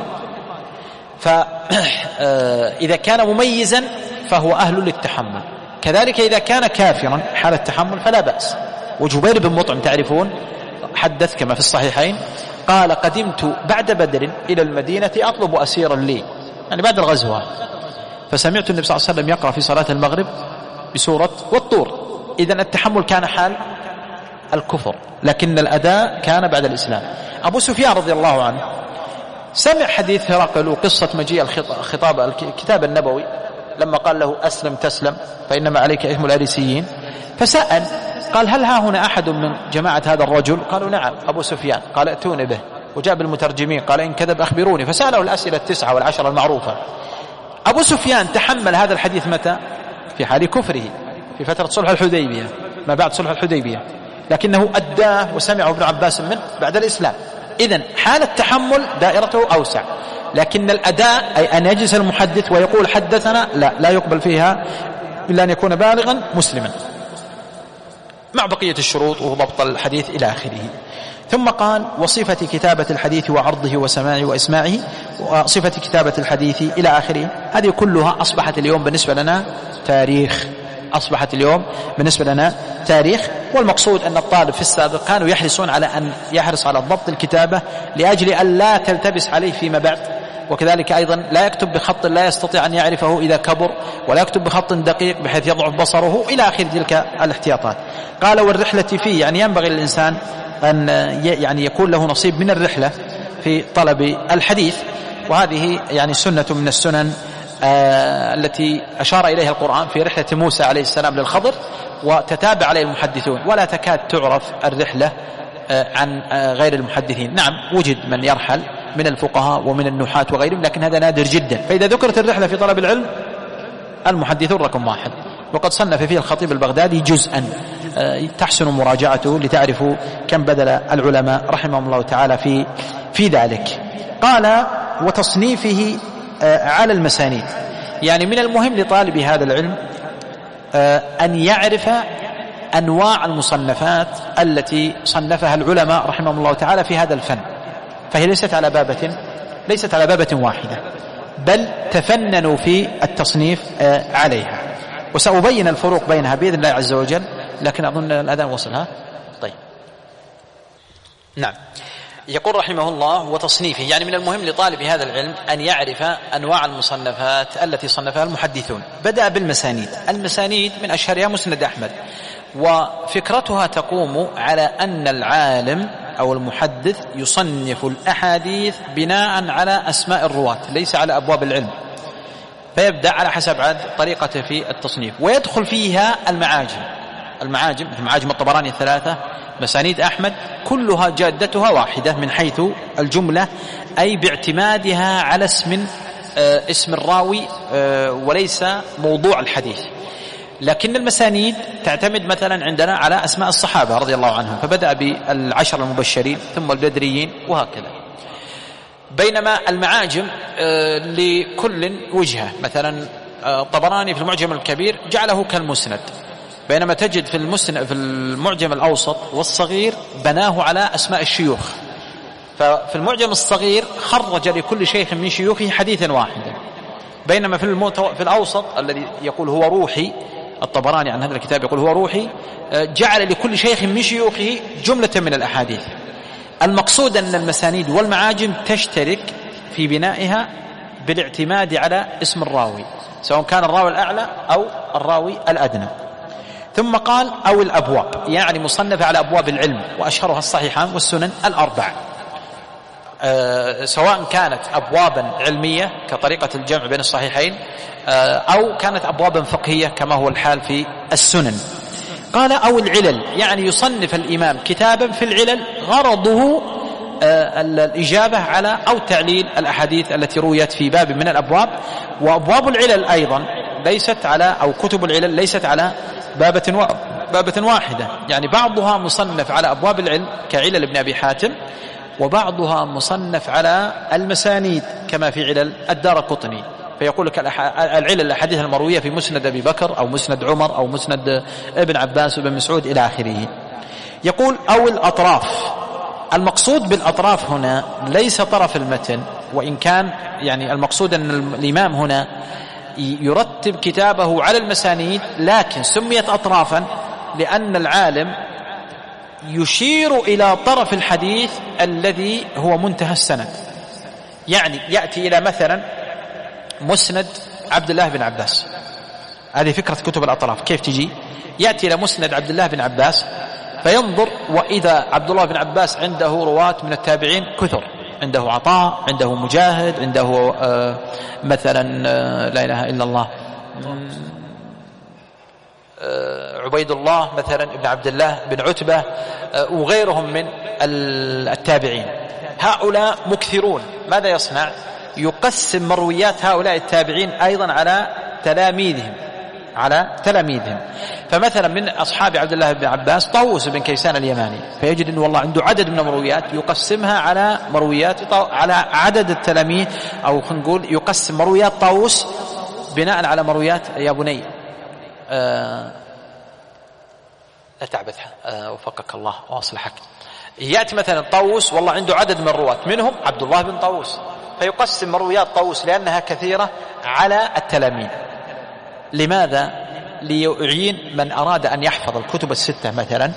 فإذا كان مميزا فهو أهل للتحمل، كذلك إذا كان كافرا حال التحمل فلا بأس. وجبير بن مطعم تعرفون حدث كما في الصحيحين قال قدمت بعد بدر إلى المدينة أطلب أسيرا لي، يعني بعد الغزوة، فسمعت النبي صلى الله عليه وسلم يقرأ في صلاة المغرب بسورة والطور. إذن التحمل كان حال الكفر، لكن الأداء كان بعد الإسلام. أبو سفيان رضي الله عنه سمع حديث هرقل وقصة مجيء الخطاب الكتاب النبوي لما قال له أسلم تسلم فإنما عليك إثم الأريسيين، فسأل قال هل ها هنا أحد من جماعة هذا الرجل؟ قالوا نعم أبو سفيان. قال ائتوني به، وجاب المترجمين قال إن كذب أخبروني، فسأله الأسئلة التسعة والعشرة المعروفة. أبو سفيان تحمل هذا الحديث متى؟ في حال كفره، في فترة صلح الحديبية، ما بعد صلح الحديبية، لكنه أداه وسمعه ابن عباس منه بعد الإسلام. إذن حال التحمل دائرته أوسع، لكن الأداء أي أن يجلس المحدث ويقول حدثنا لا لا يقبل فيها إلا أن يكون بالغا مسلما مع بقية الشروط وضبط الحديث إلى آخره. ثم قال وصفة كتابة الحديث وعرضه وسماعه وإسماعه وصفة كتابة الحديث إلى آخره. هذه كلها أصبحت اليوم بالنسبة لنا تاريخ، أصبحت اليوم بالنسبة لنا تاريخ. والمقصود أن الطالب في السابق كانوا يحرصون على أن يحرص على ضبط الكتابة لأجل أن لا تلتبس عليه فيما بعد، وكذلك أيضا لا يكتب بخط لا يستطيع أن يعرفه إذا كبر، ولا يكتب بخط دقيق بحيث يضعف بصره إلى آخر تلك الاحتياطات. قال والرحلة فيه، يعني ينبغي للإنسان أن يعني يكون له نصيب من الرحلة في طلب الحديث، وهذه يعني سنة من السنن آه التي أشار إليها القرآن في رحلة موسى عليه السلام للخضر، وتتابع عليه المحدثون، ولا تكاد تعرف الرحلة آه عن آه غير المحدثين. نعم وجد من يرحل من الفقهاء ومن النحاة وغيرهم، لكن هذا نادر جدا. فإذا ذكرت الرحلة في طلب العلم المحدثون رقم واحد. وقد صنف فيه الخطيب البغدادي جزءا آه تحسن مراجعته لتعرفوا كم بذل العلماء رحمهم الله تعالى في في ذلك. قال وتصنيفه على المسانيد، يعني من المهم لطالب هذا العلم أن يعرف أنواع المصنفات التي صنفها العلماء رحمهم الله تعالى في هذا الفن، فهي ليست على بابة ليست على بابة واحدة، بل تفننوا في التصنيف عليها، وسأبين الفروق بينها بإذن الله عز وجل، لكن أظن الأذان وصلها. طيب نعم. يقول رحمه الله وتصنيفه، يعني من المهم لطالب هذا العلم أن يعرف أنواع المصنفات التي صنفها المحدثون. بدأ بالمسانيد. المسانيد من أشهرها مسند أحمد، وفكرتها تقوم على أن العالم أو المحدث يصنف الأحاديث بناء على أسماء الرواة ليس على أبواب العلم، فيبدأ على حسب عاد طريقته في التصنيف، ويدخل فيها المعاجم المعاجم مثل معاجم الطبراني الثلاثة، مسانيد أحمد، كلها جادتها واحدة من حيث الجملة، أي باعتمادها على اسم اسم الراوي وليس موضوع الحديث. لكن المسانيد تعتمد مثلا عندنا على أسماء الصحابة رضي الله عنهم، فبدأ بالعشر المبشرين ثم البدريين وهكذا. بينما المعاجم لكل وجهة، مثلا الطبراني في المعجم الكبير جعله كالمسند، بينما تجد في المسند في المعجم الأوسط والصغير بناه على أسماء الشيوخ، ففي المعجم الصغير خرج لكل شيخ من شيوخه حديثا واحدا، بينما في المتو... في الأوسط الذي يقول هو روحي، الطبراني عن هذا الكتاب يقول هو روحي، جعل لكل شيخ من شيوخه جملة من الأحاديث. المقصود أن المسانيد والمعاجم تشترك في بنائها بالاعتماد على اسم الراوي، سواء كان الراوي الأعلى أو الراوي الأدنى. ثم قال أو الأبواب، يعني مصنفة على أبواب العلم، وأشهرها الصحيحان والسنن الأربع، أه سواء كانت أبوابا علمية كطريقة الجمع بين الصحيحين، أه أو كانت أبوابا فقهية كما هو الحال في السنن. قال أو العلل، يعني يصنف الإمام كتابا في العلل غرضه أه الإجابة على أو تعليل الأحاديث التي رويت في باب من الأبواب. وأبواب العلل أيضا ليست على أو كتب العلل ليست على بابة بابة واحدة، يعني بعضها مصنف على أبواب العلم كعلل ابن أبي حاتم، وبعضها مصنف على المسانيد كما في علل الدارقطني، فيقول لك العلل الأحاديث المروية في مسند أبي بكر أو مسند عمر أو مسند ابن عباس وابن مسعود إلى آخره. يقول أو الأطراف. المقصود بالأطراف هنا ليس طرف المتن، وإن كان يعني المقصود أن الإمام هنا يرتب كتابه على المسانيد، لكن سميت أطرافا لأن العالم يشير إلى طرف الحديث الذي هو منتهى السند. يعني يأتي إلى مثلا مسند عبد الله بن عباس، هذه فكرة كتب الأطراف. كيف تجي؟ يأتي إلى مسند عبد الله بن عباس فينظر، وإذا عبد الله بن عباس عنده رواة من التابعين كثر، عنده عطاء، عنده مجاهد، عنده آه مثلا آه لا إله إلا الله آه عبيد الله مثلا ابن عبد الله بن عتبة آه وغيرهم من التابعين. هؤلاء مكثرون، ماذا يصنع؟ يقسم مرويات هؤلاء التابعين أيضا على تلاميذهم على تلاميذهم. فمثلا من أصحاب عبد الله بن عباس طاووس بن كيسان اليماني، فيجد أنه والله عنده عدد من المرويات يقسمها على مرويات على عدد التلاميذ، أو خلينا نقول يقسم مرويات طاووس بناء على مرويات يا بني آه لا تعبث آه وفقك الله وأصلحك. يأتي مثلا طاووس والله عنده عدد من الرواة منهم عبد الله بن طاووس، فيقسم مرويات طاووس لأنها كثيرة على التلاميذ. لماذا؟ ليعين من أراد أن يحفظ الكتب الستة مثلا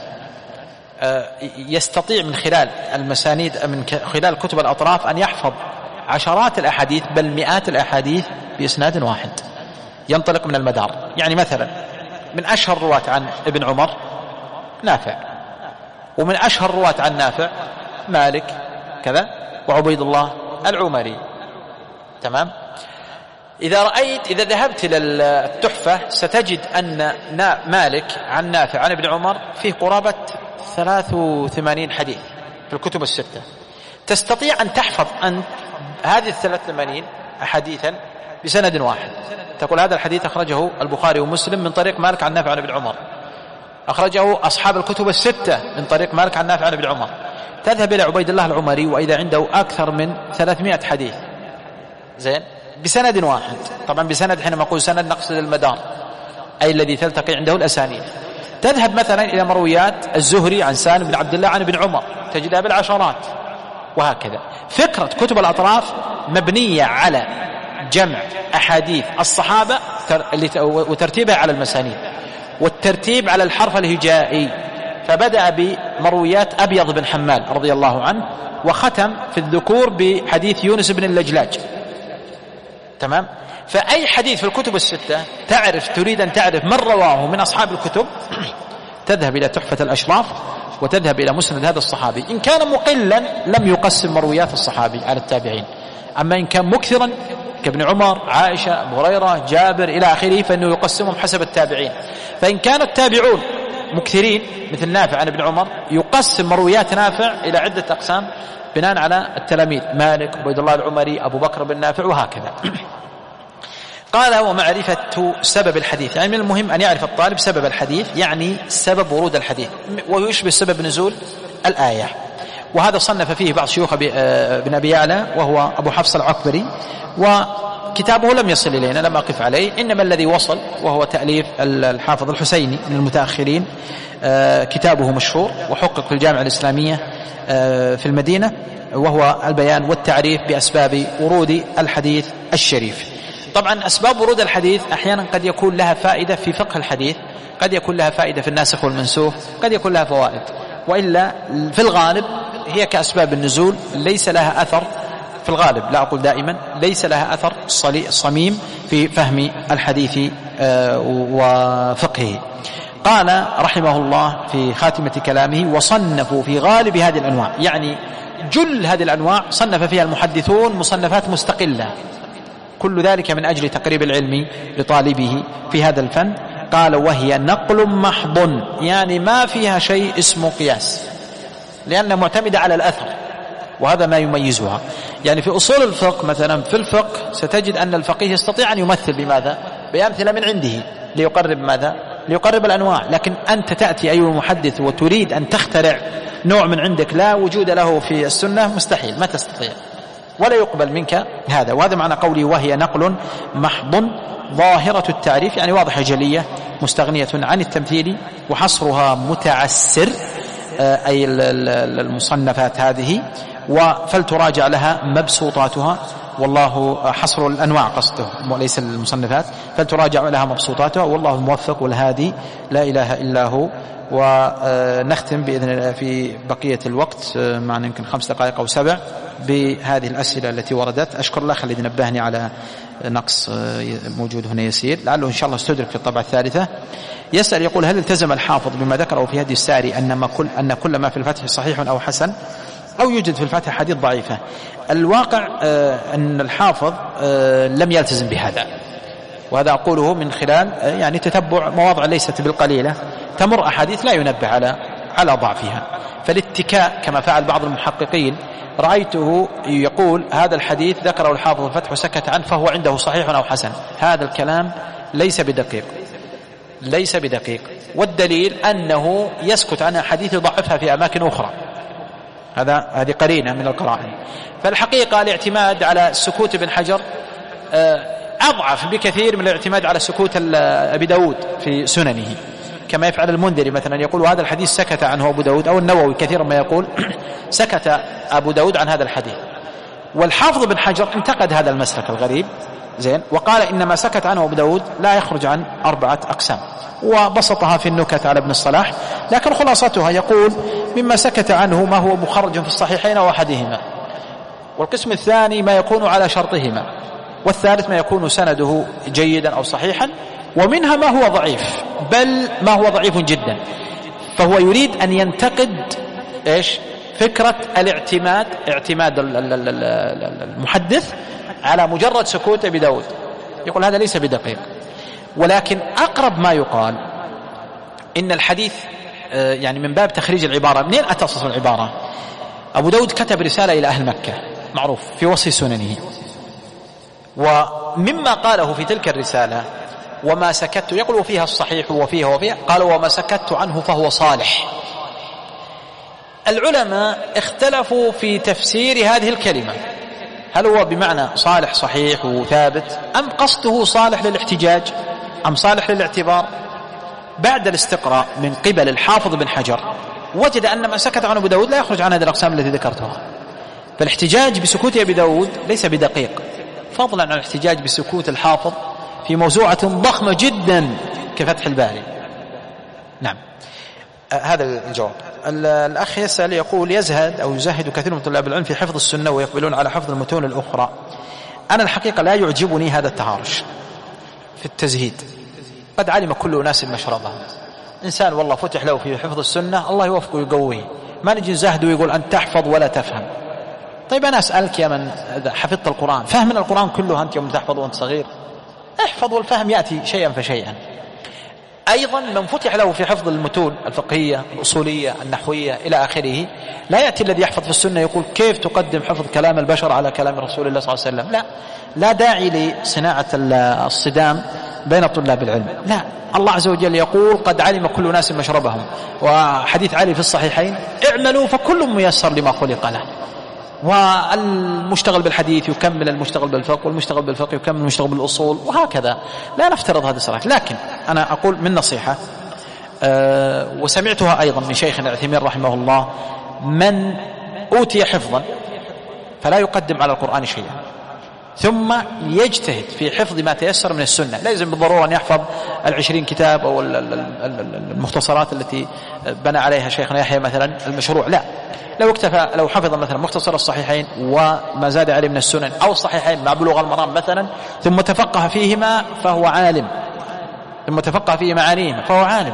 يستطيع من خلال المسانيد من خلال كتب الأطراف أن يحفظ عشرات الأحاديث بل مئات الأحاديث بإسناد واحد ينطلق من المدار. يعني مثلا من أشهر رواة عن ابن عمر نافع، ومن أشهر رواة عن نافع مالك كذا وعبيد الله العمري. تمام. إذا رأيت إذا ذهبت إلى التحفة ستجد أن مالك عن نافع عن ابن عمر فيه قرابة ثلاث وثمانين حديث في الكتب الستة. تستطيع أن تحفظ أن هذه الثلاث وثمانين حديثا بسند واحد، تقول هذا الحديث أخرجه البخاري ومسلم من طريق مالك عن نافع عن ابن عمر، أخرجه أصحاب الكتب الستة من طريق مالك عن نافع عن ابن عمر. تذهب إلى عبيد الله العمري وإذا عنده أكثر من ثلاثمائة حديث زين بسند واحد. طبعا بسند حينما أقول سند نقصد المدار، أي الذي تلتقي عنده الأسانيد. تذهب مثلا إلى مرويات الزهري عن سالم بن عبد الله عن ابن عمر تجدها بالعشرات، وهكذا. فكرة كتب الأطراف مبنية على جمع أحاديث الصحابة وترتيبها على المسانيد والترتيب على الحرف الهجائي، فبدأ بمرويات أبيض بن حمال رضي الله عنه، وختم في الذكور بحديث يونس بن اللجلاج. تمام؟ فأي حديث في الكتب الستة تعرف تريد أن تعرف من رواه من أصحاب الكتب تذهب إلى تحفة الأشراف وتذهب إلى مسند هذا الصحابي. إن كان مقلا لم يقسم مرويات الصحابي على التابعين، أما إن كان مكثرا كابن عمر، عائشة، أبو هريرة، جابر إلى آخره فإنه يقسمهم حسب التابعين. فإن كان التابعون مكثرين مثل نافع عن ابن عمر يقسم مرويات نافع إلى عدة أقسام بناء على التلاميذ، مالك، عبيد الله العمري، أبو بكر بن نافع، وهكذا. قال ومعرفة سبب الحديث، يعني من المهم أن يعرف الطالب سبب الحديث، يعني سبب ورود الحديث، ويشبه سبب نزول الآية. وهذا صنف فيه بعض شيوخ ابن أبي يعلى وهو أبو حفص العكبري، وكتابه لم يصل إلينا لم أقف عليه، إنما الذي وصل وهو تأليف الحافظ الحسيني من المتأخرين، كتابه مشهور وحقق في الجامعة الإسلامية في المدينة، وهو البيان والتعريف بأسباب ورود الحديث الشريف. طبعا أسباب ورود الحديث أحيانا قد يكون لها فائدة في فقه الحديث، قد يكون لها فائدة في الناسخ والمنسوخ، قد يكون لها فوائد، وإلا في الغالب هي كأسباب النزول ليس لها أثر، في الغالب لا أقول دائما، ليس لها أثر صميم في فهم الحديث وفقهه. قال رحمه الله في خاتمة كلامه وصنفوا في غالب هذه الأنواع، يعني جل هذه الأنواع صنف فيها المحدثون مصنفات مستقلة، كل ذلك من أجل تقريب العلم لطالبه في هذا الفن. قال وهي نقل محض، يعني ما فيها شيء اسمه قياس، لأنها معتمدة على الأثر، وهذا ما يميزها. يعني في أصول الفقه مثلا، في الفقه ستجد أن الفقيه يستطيع أن يمثل بماذا؟ بأمثلة من عنده ليقرب ماذا؟ ليقرب الأنواع. لكن أنت تأتي أيها المحدث وتريد أن تخترع نوع من عندك لا وجود له في السنة، مستحيل، ما تستطيع ولا يقبل منك هذا. وهذا معنى قولي وهي نقل محض ظاهرة التعريف، يعني واضحة جلية مستغنية عن التمثيل، وحصرها متعسر، أي المصنفات هذه، فلتراجع لها مبسوطاتها، والله حصر الأنواع قصده وليس المصنفات، فلتراجع لها مبسوطاتها، والله الموفق والهادي لا إله إلا هو. ونختم بإذن الله في بقية الوقت، معنا يمكن خمس دقائق أو سبع، بهذه الأسئلة التي وردت. أشكر الله الذي نبهني على نقص موجود هنا يسير، لعله إن شاء الله استدرك في الطبعة الثالثة. يسأل يقول هل التزم الحافظ بما ذكره في هدي الساري أن ما كل, أن كل ما في الفتح صحيح أو حسن، أو يوجد في الفتح حديث ضعيفة؟ الواقع أن الحافظ لم يلتزم بهذا، وهذا أقوله من خلال يعني تتبع مواضع ليست بالقليلة، تمر أحاديث لا ينبه على على ضعفها. فالاتكاء كما فعل بعض المحققين، رأيته يقول هذا الحديث ذكره الحافظ الفتح وسكت عنه فهو عنده صحيح أو حسن. هذا الكلام ليس بدقيق، ليس بدقيق، والدليل أنه يسكت عن أحاديث ضعفها في أماكن أخرى، هذا هذه قرينة من القرائن. فالحقيقة الاعتماد على سكوت ابن حجر أضعف بكثير من الاعتماد على سكوت أبي داود في سننه، كما يفعل المنذري مثلا يقول هذا الحديث سكت عنه أبو داود، أو النووي كثيرا ما يقول سكت أبو داود عن هذا الحديث. والحافظ بن حجر انتقد هذا المسلك الغريب زين، وقال إنما سكت عنه أبو داود لا يخرج عن أربعة أقسام، وبسطها في النكت على ابن الصلاح، لكن خلاصتها يقول مما سكت عنه ما هو مخرج في الصحيحين أو أحدهما، والقسم الثاني ما يكون على شرطهما، والثالث ما يكون سنده جيدا أو صحيحا، ومنها ما هو ضعيف، بل ما هو ضعيف جدا. فهو يريد أن ينتقد إيش؟ فكرة الاعتماد، اعتماد المحدث على مجرد سكوت أبي داود. يقول هذا ليس بدقيق، ولكن أقرب ما يقال إن الحديث يعني من باب تخريج العبارة. منين أتصل العبارة؟ أبو داود كتب رسالة إلى أهل مكة معروف في وصي سننه، ومما قاله في تلك الرسالة وما سكت، يقول وفيها الصحيح وفيها وفيها، قال وما سكت عنه فهو صالح. العلماء اختلفوا في تفسير هذه الكلمة، هل هو بمعنى صالح صحيح وثابت، أم قصده صالح للاحتجاج، أم صالح للاعتبار؟ بعد الاستقراء من قبل الحافظ بن حجر وجد أن ما سكت عنه أبو داود لا يخرج عن هذه الأقسام التي ذكرتها. فالاحتجاج بسكوت أبي داود ليس بدقيق، فضلا عن الاحتجاج بسكوت الحافظ في موسوعة ضخمة جدا كفتح الباري. نعم، هذا الجواب. الأخ يسأل يقول يزهد أو يزهد كثير من طلاب العلم في حفظ السنة ويقبلون على حفظ المتون الأخرى. أنا الحقيقة لا يعجبني هذا التهارش في التزهيد، قد علم كل ناس مشربهم. إنسان والله فتح له في حفظ السنة الله يوفقه ويقويه، ما نجي نزهد ويقول أن تحفظ ولا تفهم. طيب أنا أسألك يا من حفظت القرآن، فهم من القرآن كله أنت يوم تحفظ وأنت صغير؟ احفظ والفهم يأتي شيئا فشيئا. أيضا من فتح له في حفظ المتون الفقهية الأصولية النحوية إلى آخره، لا يأتي الذي يحفظ في السنة يقول كيف تقدم حفظ كلام البشر على كلام رسول الله صلى الله عليه وسلم. لا لا داعي لصناعة الصدام بين طلاب العلم. لا، الله عز وجل يقول قد علم كل ناس مشربهم، وحديث علي في الصحيحين اعملوا فكل ميسر لما خلق له. والمشتغل بالحديث يكمل المشتغل بالفقه، والمشتغل بالفقه يكمل المشتغل بالأصول، وهكذا. لا نفترض هذا الصراحة، لكن أنا أقول من نصيحة أه وسمعتها أيضا من شيخنا عثيمين رحمه الله: من أوتي حفظا فلا يقدم على القرآن شيئا، ثم يجتهد في حفظ ما تيسر من السنة. لا يلزم بالضرورة أن يحفظ العشرين كتاب أو المختصرات التي بنى عليها شيخنا يحيى مثلا المشروع، لا. لو اكتفى لو حفظ مثلا مختصر الصحيحين وما زاد عليه من السنن، أو الصحيحين مع بلوغ المرام مثلا، ثم تفقه فيهما فهو عالم، ثم تفقه فيه معانيهما فهو عالم.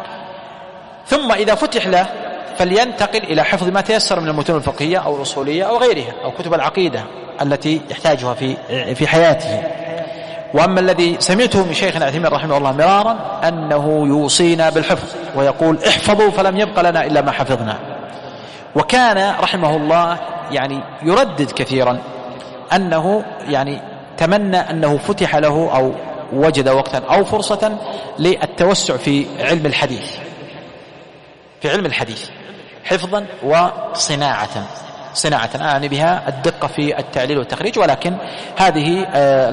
ثم إذا فتح له فلينتقل إلى حفظ ما تيسر من المتون الفقهية أو الأصولية أو غيرها، أو كتب العقيدة التي يحتاجها في في حياته. وأما الذي سمعته من شيخنا عثيمين رحمه الله مرارا أنه يوصينا بالحفظ ويقول احفظوا فلم يبق لنا إلا ما حفظنا. وكان رحمه الله يعني يردد كثيرا أنه يعني تمنى أنه فتح له أو وجد وقتا أو فرصة للتوسع في علم الحديث، في علم الحديث حفظا وصناعة. صناعة أعني بها الدقة في التعليل والتخريج، ولكن هذه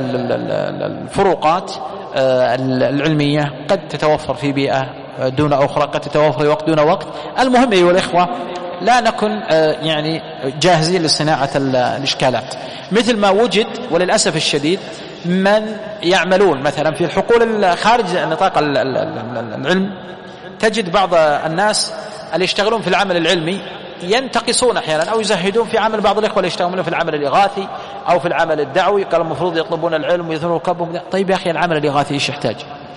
الفروقات العلمية قد تتوفر في بيئة دون أخرى، قد تتوفر في وقت دون وقت. المهم أيها الإخوة لا نكن يعني جاهزين لصناعة الإشكالات، مثل ما وجد وللأسف الشديد من يعملون مثلا في الحقول خارج نطاق العلم. تجد بعض الناس اللي يشتغلون في العمل العلمي ينتقصون أحيانا أو يزهدون في عمل بعض الإخوة اللي يشتغلون في العمل الإغاثي أو في العمل الدعوي، قال المفروض يطلبون العلم ويذهبون الكبهم. طيب يا أخي العمل الإغاثي إيش يحتاج؟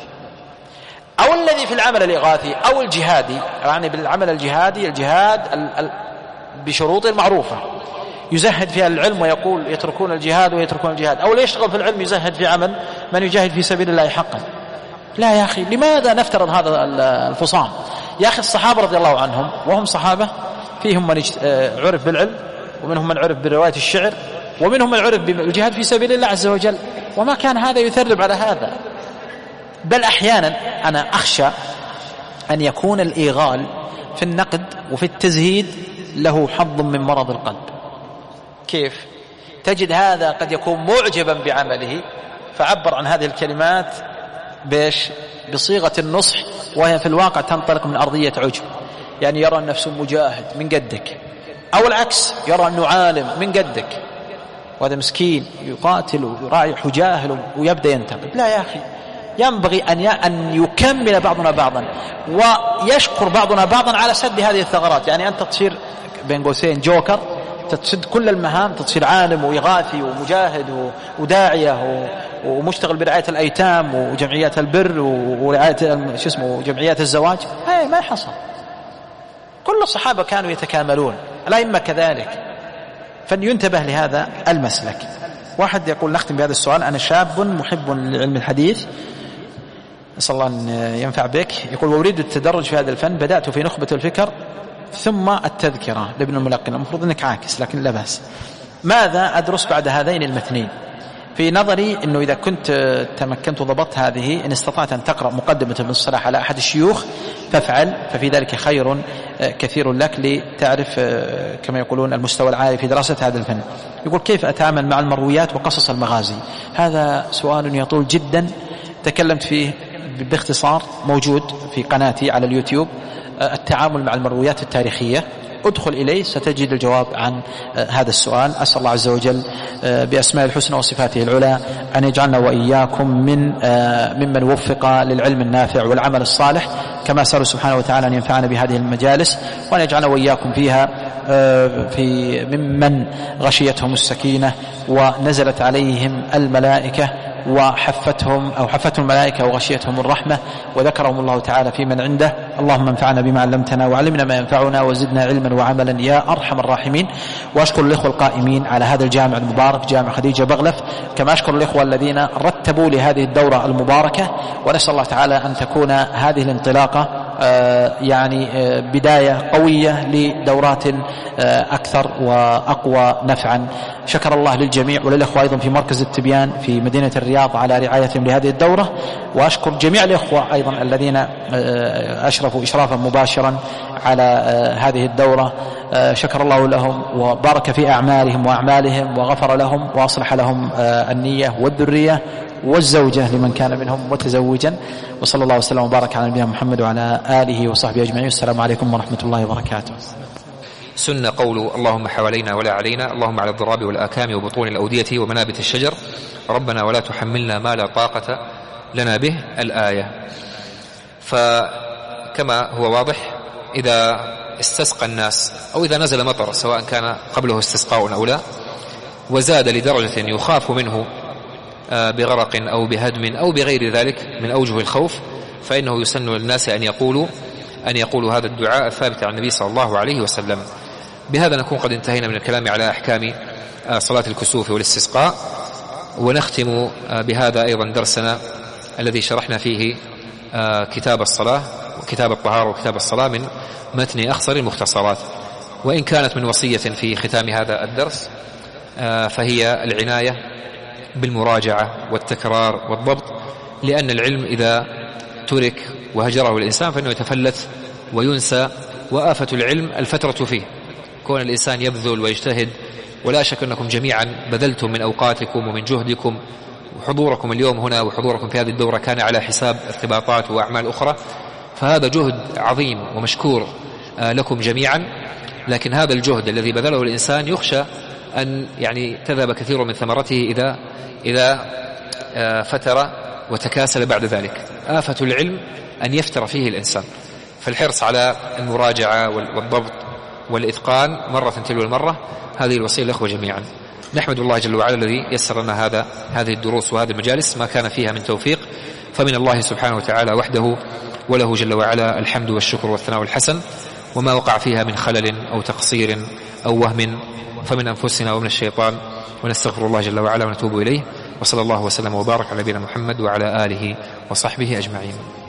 أو الذي في العمل الإغاثي أو الجهادي، يعني بالعمل الجهادي الجهاد بشروط معروفة يزهد فيها العلم ويقول يتركون الجهاد ويتركون الجهاد، أو لا يشتغل في العلم يزهد في عمل من يجاهد في سبيل الله حقا. لا يا أخي، لماذا نفترض هذا الفصام؟ يا أخي الصحابة رضي الله عنهم وهم صحابة فيهم من عرف بالعلم، ومنهم من عرف برواية الشعر، ومنهم من عرف بالجهاد في سبيل الله عز وجل، وما كان هذا يثرب على هذا. بل أحيانا أنا أخشى أن يكون الإيغال في النقد وفي التزهيد له حظ من مرض القلب. كيف؟ تجد هذا قد يكون معجبا بعمله فعبر عن هذه الكلمات بيش بصيغة النصح، وهي في الواقع تنطلق من أرضية عجب، يعني يرى نفسه مجاهد من قدك، أو العكس يرى أنه عالم من قدك، وهذا مسكين يقاتل ويرايح ويجاهل ويبدأ ينتقد. لا يا أخي، ينبغي أن أن يكمل بعضنا بعضا ويشكر بعضنا بعضا على سد هذه الثغرات. يعني أنت تصير بين قوسين جوكر، تسد كل المهام، تصير عالم وإغاثي ومجاهد وداعية ومشتغل برعاية الأيتام وجمعيات البر ورعاية شو اسمه جمعيات الزواج. هاي ما حصل. كل الصحابة كانوا يتكاملون، الأئمة كذلك، فلينتبه لهذا المسلك. واحد يقول، نختم بهذا السؤال: أنا شاب محب لعلم الحديث، أسأل الله أن ينفع بك. يقول: وأريد التدرج في هذا الفن، بدأت في نخبة الفكر ثم التذكرة لابن الملقن. المفروض أنك عاكس، لكن لا بأس. ماذا أدرس بعد هذين المتنين؟ في نظري أنه إذا كنت تمكنت وضبطت هذه، إن استطعت أن تقرأ مقدمة ابن الصلاح على أحد الشيوخ فافعل، ففي ذلك خير كثير لك لتعرف كما يقولون المستوى العالي في دراسة هذا الفن. يقول: كيف أتعامل مع المرويات وقصص المغازي؟ هذا سؤال يطول جدا، تكلمت فيه باختصار موجود في قناتي على اليوتيوب التعامل مع المرويات التاريخية، ادخل إليه ستجد الجواب عن هذا السؤال. أسأل الله عز وجل بأسماء الحسنى وصفاته العلى أن يجعلنا وإياكم من ممن وفق للعلم النافع والعمل الصالح، كما أسأل سبحانه وتعالى أن ينفعنا بهذه المجالس، وأن يجعلنا وإياكم فيها في ممن غشيتهم السكينة ونزلت عليهم الملائكة وحفتهم أو حفتهم الملائكة وغشيتهم الرحمة وذكرهم الله تعالى في من عنده. اللهم انفعنا بما علمتنا وعلمنا ما ينفعنا وزدنا علما وعملا يا أرحم الراحمين. وأشكر الإخوة القائمين على هذا الجامع المبارك جامع خديجة بغلف، كما أشكر الإخوة الذين رتبوا لهذه الدورة المباركة، ونسأل الله تعالى أن تكون هذه الانطلاقة يعني بداية قوية لدورات أكثر وأقوى نفعا. شكر الله للجميع وللإخوة أيضا في مركز التبيان في مدينة الرياض على رعايتهم لهذه الدورة، وأشكر جميع الإخوة أيضا الذين أشرفوا إشرافا مباشرا على هذه الدورة. شكر الله لهم وبارك في أعمالهم وأعمالهم وغفر لهم وأصلح لهم النية والذرية والزوجة لمن كان منهم متزوجا. وصلى الله وسلم وبارك على نبينا محمد وعلى آله وصحبه أجمعين. السلام عليكم ورحمة الله وبركاته. سنة قول اللهم حوالينا ولا علينا، اللهم على الضراب والآكام وبطون الأودية ومنابت الشجر، ربنا ولا تحملنا ما لا طاقة لنا به، الآية. فكما هو واضح إذا استسقى الناس أو إذا نزل مطر سواء كان قبله استسقاء أو لا وزاد لدرجة يخاف منه بغرق أو بهدم أو بغير ذلك من أوجه الخوف، فإنه يسن للناس أن يقولوا أن يقولوا هذا الدعاء الثابت عن النبي صلى الله عليه وسلم. بهذا نكون قد انتهينا من الكلام على أحكام صلاة الكسوف والاستسقاء، ونختم بهذا أيضا درسنا الذي شرحنا فيه كتاب الصلاة وكتاب الطهارة وكتاب الصلاة من متن أخصر المختصرات. وإن كانت من وصية في ختام هذا الدرس فهي العناية بالمراجعة والتكرار والضبط، لأن العلم إذا ترك وهجره الإنسان فإنه يتفلت وينسى، وآفة العلم الفترة فيه. كون الإنسان يبذل ويجتهد، ولا شك أنكم جميعا بذلتم من أوقاتكم ومن جهدكم، وحضوركم اليوم هنا وحضوركم في هذه الدورة كان على حساب ارتباطات وأعمال أخرى، فهذا جهد عظيم ومشكور لكم جميعا. لكن هذا الجهد الذي بذله الإنسان يخشى أن يعني تذهب كثير من ثمرته إذا إذا فتر وتكاسل بعد ذلك. آفة العلم أن يفتر فيه الإنسان، فالحرص على المراجعة والضبط والإتقان مرة تلو المرة، هذه الوصية للأخوة جميعا. نحمد الله جل وعلا الذي يسر لنا هذا هذه الدروس وهذه المجالس، ما كان فيها من توفيق فمن الله سبحانه وتعالى وحده، وله جل وعلا الحمد والشكر والثناء الحسن. وما وقع فيها من خلل أو تقصير أو وهم فمن أنفسنا ومن الشيطان، ونستغفر الله جل وعلا ونتوب إليه. وصلى الله وسلم وبارك على نبينا محمد وعلى آله وصحبه أجمعين.